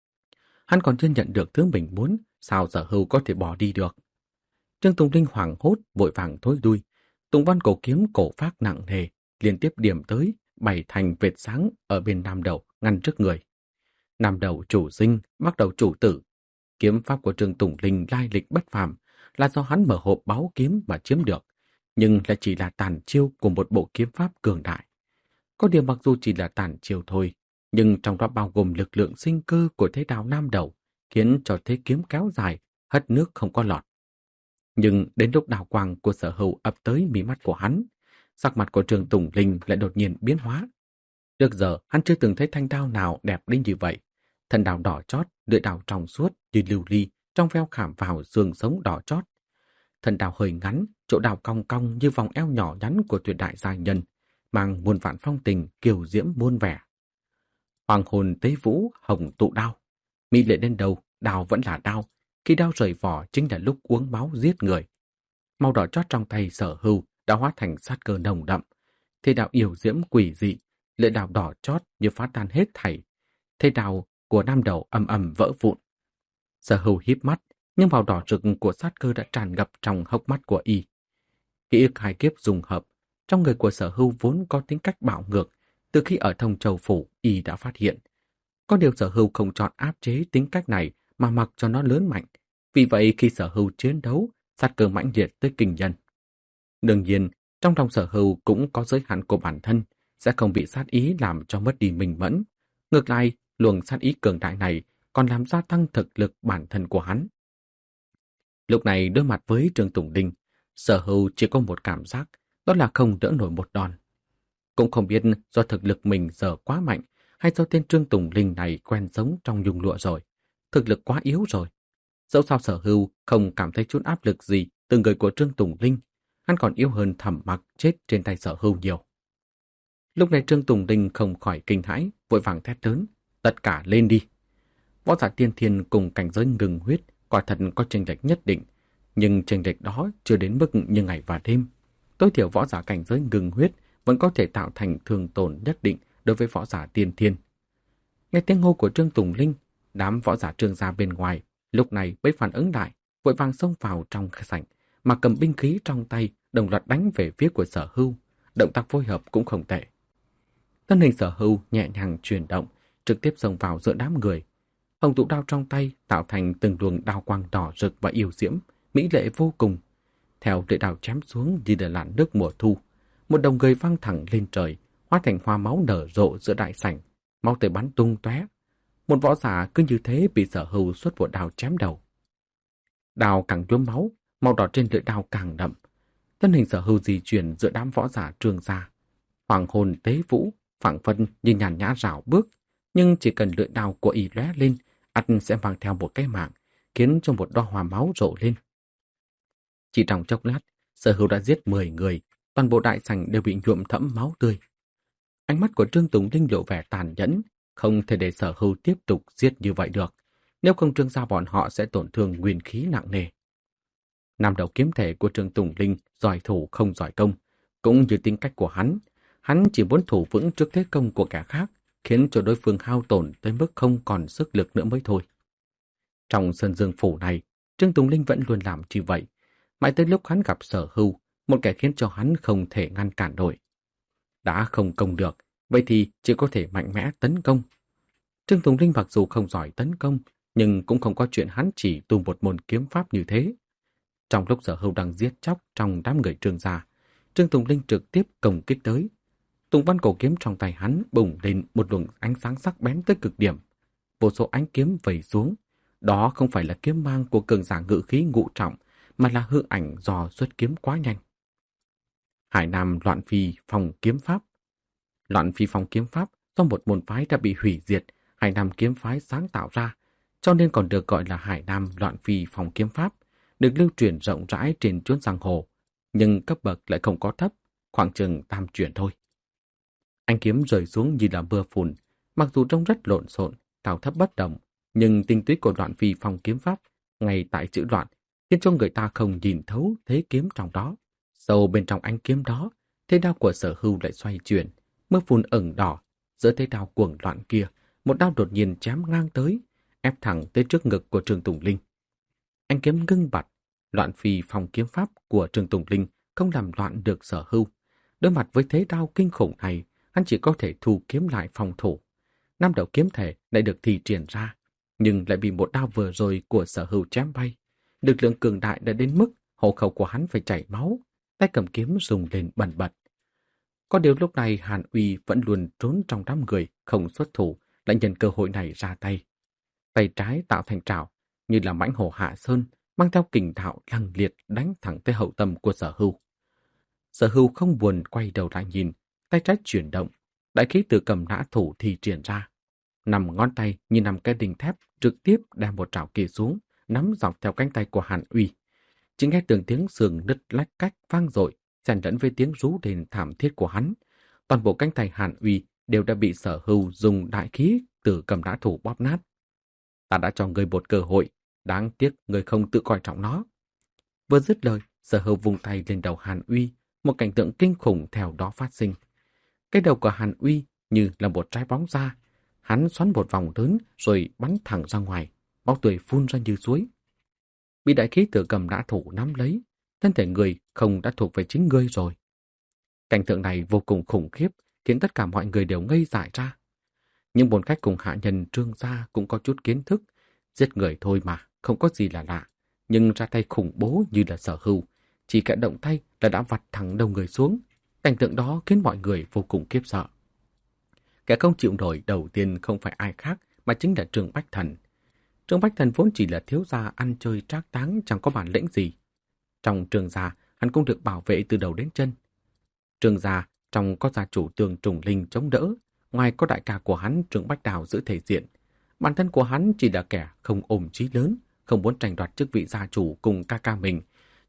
Hắn còn chưa nhận được thứ mình muốn, sao Sở Hưu có thể bỏ đi được? Trương Tùng Linh hoảng hốt, vội vàng thối đuôi. Tùng văn cổ kiếm cổ phác nặng nề, liên tiếp điểm tới, bảy thành vệt sáng ở bên nam đầu, ngăn trước người. Nam đầu chủ sinh, bắc đầu chủ tử. Kiếm pháp của Trương Tùng Linh lai lịch bất phàm, là do hắn mở hộp báu kiếm mà chiếm được, nhưng lại chỉ là tàn chiêu của một bộ kiếm pháp cường đại. Có điều mặc dù chỉ là tàn chiêu thôi, nhưng trong đó bao gồm lực lượng sinh cơ của thế đao nam đầu, khiến cho thế kiếm kéo dài, hất nước không có lọt. Nhưng đến lúc đào quang của Sở Hưu ập tới mí mắt của hắn, sắc mặt của Trương Tùng Linh lại đột nhiên biến hóa. Trước giờ hắn chưa từng thấy thanh đao nào đẹp đến như vậy. Thân đao đỏ chót, lưỡi đao trong suốt như lưu ly, trong veo khảm vào xương sống đỏ chót. Thân đao hơi ngắn, chỗ đao cong cong như vòng eo nhỏ nhắn của tuyệt đại gia nhân, mang muôn vạn phong tình kiều diễm muôn vẻ. Hoàng hồn tế vũ, hồng tụ đao. Mỹ lệ đến đâu, đao vẫn là đao. Khi đao rời vỏ chính là lúc uống máu giết người. Màu đỏ chót trong tay Sở Hưu đã hóa thành sát cơ nồng đậm. Thế đao yêu diễm quỷ dị, lưỡi đao đỏ chót như phá tan hết thảy. Thế đao của nam đầu ầm ầm vỡ vụn. Sở Hưu híp mắt, nhưng màu đỏ rực của sát cơ đã tràn ngập trong hốc mắt của y. Ký ức hai kiếp dùng hợp, trong người của Sở Hưu vốn có tính cách bạo ngược, từ khi ở Thông Châu Phủ y đã phát hiện. Có điều Sở Hưu không chọn áp chế tính cách này mà mặc cho nó lớn mạnh. Vì vậy khi Sở Hưu chiến đấu, sát cơ mãnh liệt tới kinh nhân. Đương nhiên, trong lòng Sở Hưu cũng có giới hạn của bản thân, sẽ không bị sát ý làm cho mất đi minh mẫn. Ngược lại, luồng sát ý cường đại này còn làm gia tăng thực lực bản thân của hắn. Lúc này đối mặt với Trương Tùng Linh, Sở Hưu chỉ có một cảm giác, đó là không đỡ nổi một đòn. Cũng không biết do thực lực mình giờ quá mạnh, hay do tên Trương Tùng Linh này quen sống trong nhung lụa rồi, thực lực quá yếu rồi. Dẫu sao Sở Hưu không cảm thấy chút áp lực gì từ người của Trương Tùng Linh. hắn còn yếu hơn Thẩm Mặc chết trên tay Sở Hưu nhiều. Lúc này Trương Tùng Linh không khỏi kinh hãi, vội vàng thét lớn, tất cả lên đi. Võ giả tiên thiên cùng cảnh giới ngừng huyết quả thật có chênh lệch nhất định, nhưng chênh lệch đó chưa đến mức như ngày và đêm. Tối thiểu võ giả cảnh giới ngừng huyết vẫn có thể tạo thành thương tổn nhất định đối với võ giả tiên thiên. Nghe tiếng hô của Trương Tùng Linh, đám võ giả Trương gia bên ngoài lúc này mới phản ứng lại, vội vàng xông vào trong sảnh, mà cầm binh khí trong tay đồng loạt đánh về phía của Sở Hưu. Động tác phối hợp cũng không tệ. Thân hình Sở Hưu nhẹ nhàng chuyển động, trực tiếp xông vào giữa đám người. Hồng tụ đao trong tay tạo thành từng luồng đao quang đỏ rực và yêu diễm, mỹ lệ vô cùng. Theo lưỡi đao chém xuống như là làn nước mùa thu, một đồng người văng thẳng lên trời, hóa thành hoa máu nở rộ giữa đại sảnh, máu tươi bắn tung tóe. Một võ giả cứ như thế bị Sở Hưu xuất một đao chém đầu. Đao càng nhuốm máu, màu đỏ trên lưỡi đao càng đậm. Thân hình Sở Hưu di chuyển giữa đám võ giả Trương gia, hoàng hồn tế vũ, phảng phất như nhàn nhã rảo bước, nhưng chỉ cần lưỡi đao của y lóe lên, ắt sẽ mang theo một cái mạng, khiến cho một đóa hoa máu rộ lên. Chỉ trong chốc lát, Sở Hưu đã giết 10 người, toàn bộ đại sảnh đều bị nhuộm thẫm máu tươi. Ánh mắt của Trương Tùng Linh lộ vẻ tàn nhẫn, không thể để Sở Hưu tiếp tục giết như vậy được, nếu không Trương gia bọn họ sẽ tổn thương nguyên khí nặng nề. Nam đầu kiếm thể của Trương Tùng Linh giỏi thủ không giỏi công, cũng như tính cách của hắn chỉ muốn thủ vững trước thế công của kẻ khác, khiến cho đối phương hao tổn tới mức không còn sức lực nữa mới thôi. Trong Sơn Dương Phủ này, Trương Tùng Linh vẫn luôn làm như vậy, mãi tới lúc hắn gặp Sở Hưu, một kẻ khiến cho hắn không thể ngăn cản nổi. Đã không công được, vậy thì chỉ có thể mạnh mẽ tấn công. Trương Tùng Linh mặc dù không giỏi tấn công, nhưng cũng không có chuyện hắn chỉ tu một môn kiếm pháp như thế. Trong lúc Sở Hưu đang giết chóc trong đám người Trương gia, Trương Tùng Linh trực tiếp công kích tới. Tùng văn cổ kiếm trong tay hắn bùng lên một luồng ánh sáng sắc bén tới cực điểm. Vô số ánh kiếm vẩy xuống. Đó không phải là kiếm mang của cường giả ngự khí ngũ trọng, mà là hư ảnh do xuất kiếm quá nhanh. Hải Nam Loạn Phi Phong Kiếm Pháp. Loạn Phi Phong Kiếm Pháp do một môn phái đã bị hủy diệt, Hải Nam kiếm phái sáng tạo ra, cho nên còn được gọi là Hải Nam Loạn Phi Phong Kiếm Pháp, được lưu truyền rộng rãi trên chốn giang hồ, nhưng cấp bậc lại không có thấp, khoảng chừng tam truyền thôi. Ánh kiếm rơi xuống như là mưa phùn, mặc dù trông rất lộn xộn, cao thấp bất đồng, nhưng tinh túy của Loạn Phi Phong Kiếm Pháp ngay tại chữ loạn, khiến cho người ta không nhìn thấu thế kiếm trong đó. Sâu bên trong ánh kiếm đó, thế đao của Sở Hưu lại xoay chuyển, mưa phùn ửng đỏ, giữa thế đao cuồng loạn kia, một đao đột nhiên chém ngang tới, ép thẳng tới trước ngực của Trương Tùng Linh. Ánh kiếm ngưng bặt, Loạn Phi Phong Kiếm Pháp của Trương Tùng Linh không làm loạn được Sở Hưu. Đối mặt với thế đao kinh khủng này, hắn chỉ có thể thu kiếm lại phòng thủ. Năm đầu kiếm thể lại được thi triển ra, nhưng lại bị một đao vừa rồi của Sở Hưu chém bay. Lực lượng cường đại đã đến mức hộ khẩu của hắn phải chảy máu, tay cầm kiếm rung lên bần bật. Có điều lúc này Hàn Uy vẫn luôn trốn trong đám người, không xuất thủ, lại nhân cơ hội này ra tay. Tay trái tạo thành trảo, như là mãnh hổ hạ sơn, mang theo kình đạo lăng liệt đánh thẳng tới hậu tâm của Sở Hưu. Sở Hưu không buồn quay đầu lại nhìn, tay trái chuyển động, đại khí từ cầm nã thủ thì triển ra. 5 ngón tay như 5 cái đinh thép trực tiếp đem một trảo kia xuống, nắm dọc theo cánh tay của Hàn Uy. Chỉ nghe từng tiếng xương nứt lách cách vang dội, xen lẫn với tiếng rú đền thảm thiết của hắn. Toàn bộ cánh tay Hàn Uy đều đã bị Sở Hưu dùng đại khí từ cầm nã thủ bóp nát. Ta đã cho ngươi một cơ hội, đáng tiếc ngươi không tự coi trọng nó. Vừa dứt lời, Sở Hưu vung tay lên đầu Hàn Uy, một cảnh tượng kinh khủng theo đó phát sinh. Cái đầu của Hàn Uy như là một trái bóng ra, hắn xoắn một vòng lớn rồi bắn thẳng ra ngoài, máu tươi phun ra như suối. Bị đại khí tử cầm nã thủ nắm lấy, thân thể người không đã thuộc về chính ngươi rồi. Cảnh tượng này vô cùng khủng khiếp, khiến tất cả mọi người đều ngây dại ra. Nhưng bốn khách cùng hạ nhân Trương gia cũng có chút kiến thức, giết người thôi mà, không có gì là lạ, nhưng ra tay khủng bố như là Sở Hưu, chỉ cả động tay là đã vặt thẳng đầu người xuống. Cảnh tượng đó khiến mọi người vô cùng khiếp sợ. Kẻ không chịu nổi đầu tiên không phải ai khác mà chính là Trương Bách Thần. Trương Bách Thần vốn chỉ là thiếu gia ăn chơi trác táng, chẳng có bản lĩnh gì. Trong Trương gia, hắn cũng được bảo vệ từ đầu đến chân. Trương gia trong có gia chủ Tường Trùng Linh chống đỡ, ngoài có đại ca của hắn Trương Bách Đào giữ thể diện. Bản thân của hắn chỉ là kẻ không ôm chí lớn, không muốn tranh đoạt chức vị gia chủ cùng ca ca mình,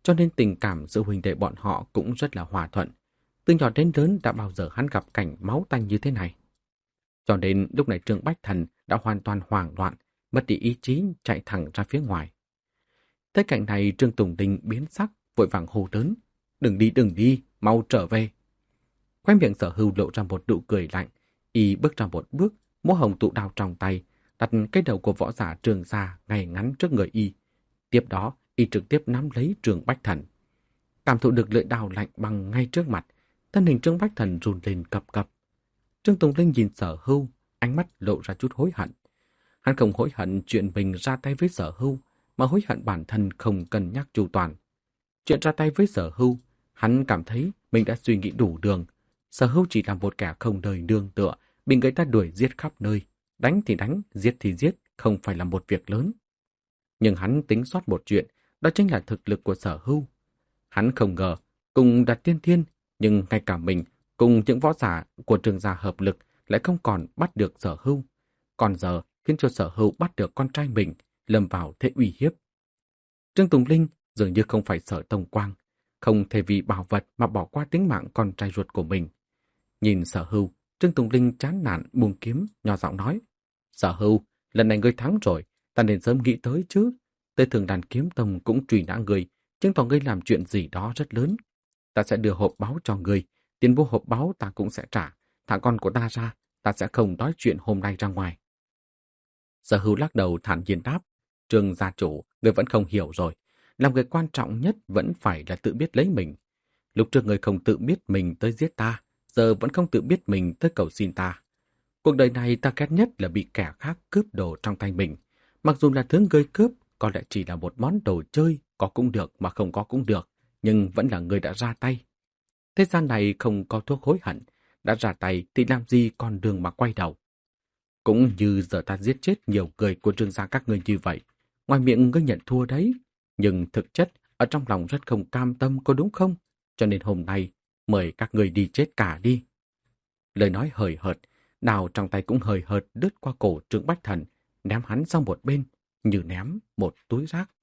cho nên tình cảm giữa huynh đệ bọn họ cũng rất là hòa thuận. Từ nhỏ đến lớn đã bao giờ hắn gặp cảnh máu tanh như thế này. Cho nên lúc này Trương Bách Thần đã hoàn toàn hoảng loạn, mất đi ý chí chạy thẳng ra phía ngoài. Thấy cảnh này Trương Tùng Linh biến sắc, vội vàng hô lớn. Đừng đi, mau trở về. Khóe miệng Sở Hưu lộ ra một nụ cười lạnh, y bước ra một bước, múa hồng tụ đao trong tay, đặt cái đầu của võ giả Trường Gia ngay ngắn trước người y. Tiếp đó, y trực tiếp nắm lấy Trương Bách Thần. Cảm thụ được lưỡi đao lạnh băng ngay trước mặt, thân hình Trương Bách Thần run lên cập cập. Trương Tùng Linh nhìn Sở Hưu, ánh mắt lộ ra chút hối hận. Hắn không hối hận chuyện mình ra tay với Sở Hưu, mà hối hận bản thân không cân nhắc chu toàn. Chuyện ra tay với Sở Hưu, hắn cảm thấy mình đã suy nghĩ đủ đường. Sở Hưu chỉ là một kẻ không đời nương tựa, bị người ta đuổi giết khắp nơi. Đánh thì đánh, giết thì giết, không phải là một việc lớn. Nhưng hắn tính sót một chuyện, đó chính là thực lực của Sở Hưu. Hắn không ngờ, cùng Đạt Tiên Thiên, nhưng ngay cả mình, cùng những võ giả của Trường Gia hợp lực lại không còn bắt được Sở Hưu. Còn giờ khiến cho Sở Hưu bắt được con trai mình, lâm vào thế uy hiếp. Trương Tùng Linh dường như không phải Sở Tông Quang, không thể vì bảo vật mà bỏ qua tính mạng con trai ruột của mình. Nhìn Sở Hưu, Trương Tùng Linh chán nản buông kiếm, nhỏ giọng nói: Sở Hưu, lần này ngươi thắng rồi, ta nên sớm nghĩ tới chứ. Tới Thường Đàn Kiếm Tông cũng truy nã ngươi, chứng tỏ ngươi làm chuyện gì đó rất lớn. Ta sẽ đưa hộp báu cho ngươi, tiền mua hộp báu ta cũng sẽ trả. Thả con của ta ra, ta sẽ không nói chuyện hôm nay ra ngoài. Sở Hưu lắc đầu thản nhiên đáp: Trương gia chủ, ngươi vẫn không hiểu rồi. Làm người quan trọng nhất vẫn phải là tự biết lấy mình. Lúc trước ngươi không tự biết mình tới giết ta, giờ vẫn không tự biết mình tới cầu xin ta. Cuộc đời này ta ghét nhất là bị kẻ khác cướp đồ trong tay mình. Mặc dù là thứ ngươi cướp, có lẽ chỉ là một món đồ chơi, có cũng được mà không có cũng được, nhưng vẫn là ngươi đã ra tay. Thế gian này không có thuốc hối hận, đã ra tay thì làm gì còn đường mà quay đầu. Cũng như giờ ta giết chết nhiều người của Trương gia các ngươi như vậy, ngoài miệng ngươi nhận thua đấy, nhưng thực chất ở trong lòng rất không cam tâm, có đúng không? Cho nên hôm nay mời các ngươi đi chết cả đi. Lời nói hời hợt, đao trong tay cũng hời hợt đứt qua cổ Trương Bách Thần, ném hắn sang một bên, như ném một túi rác.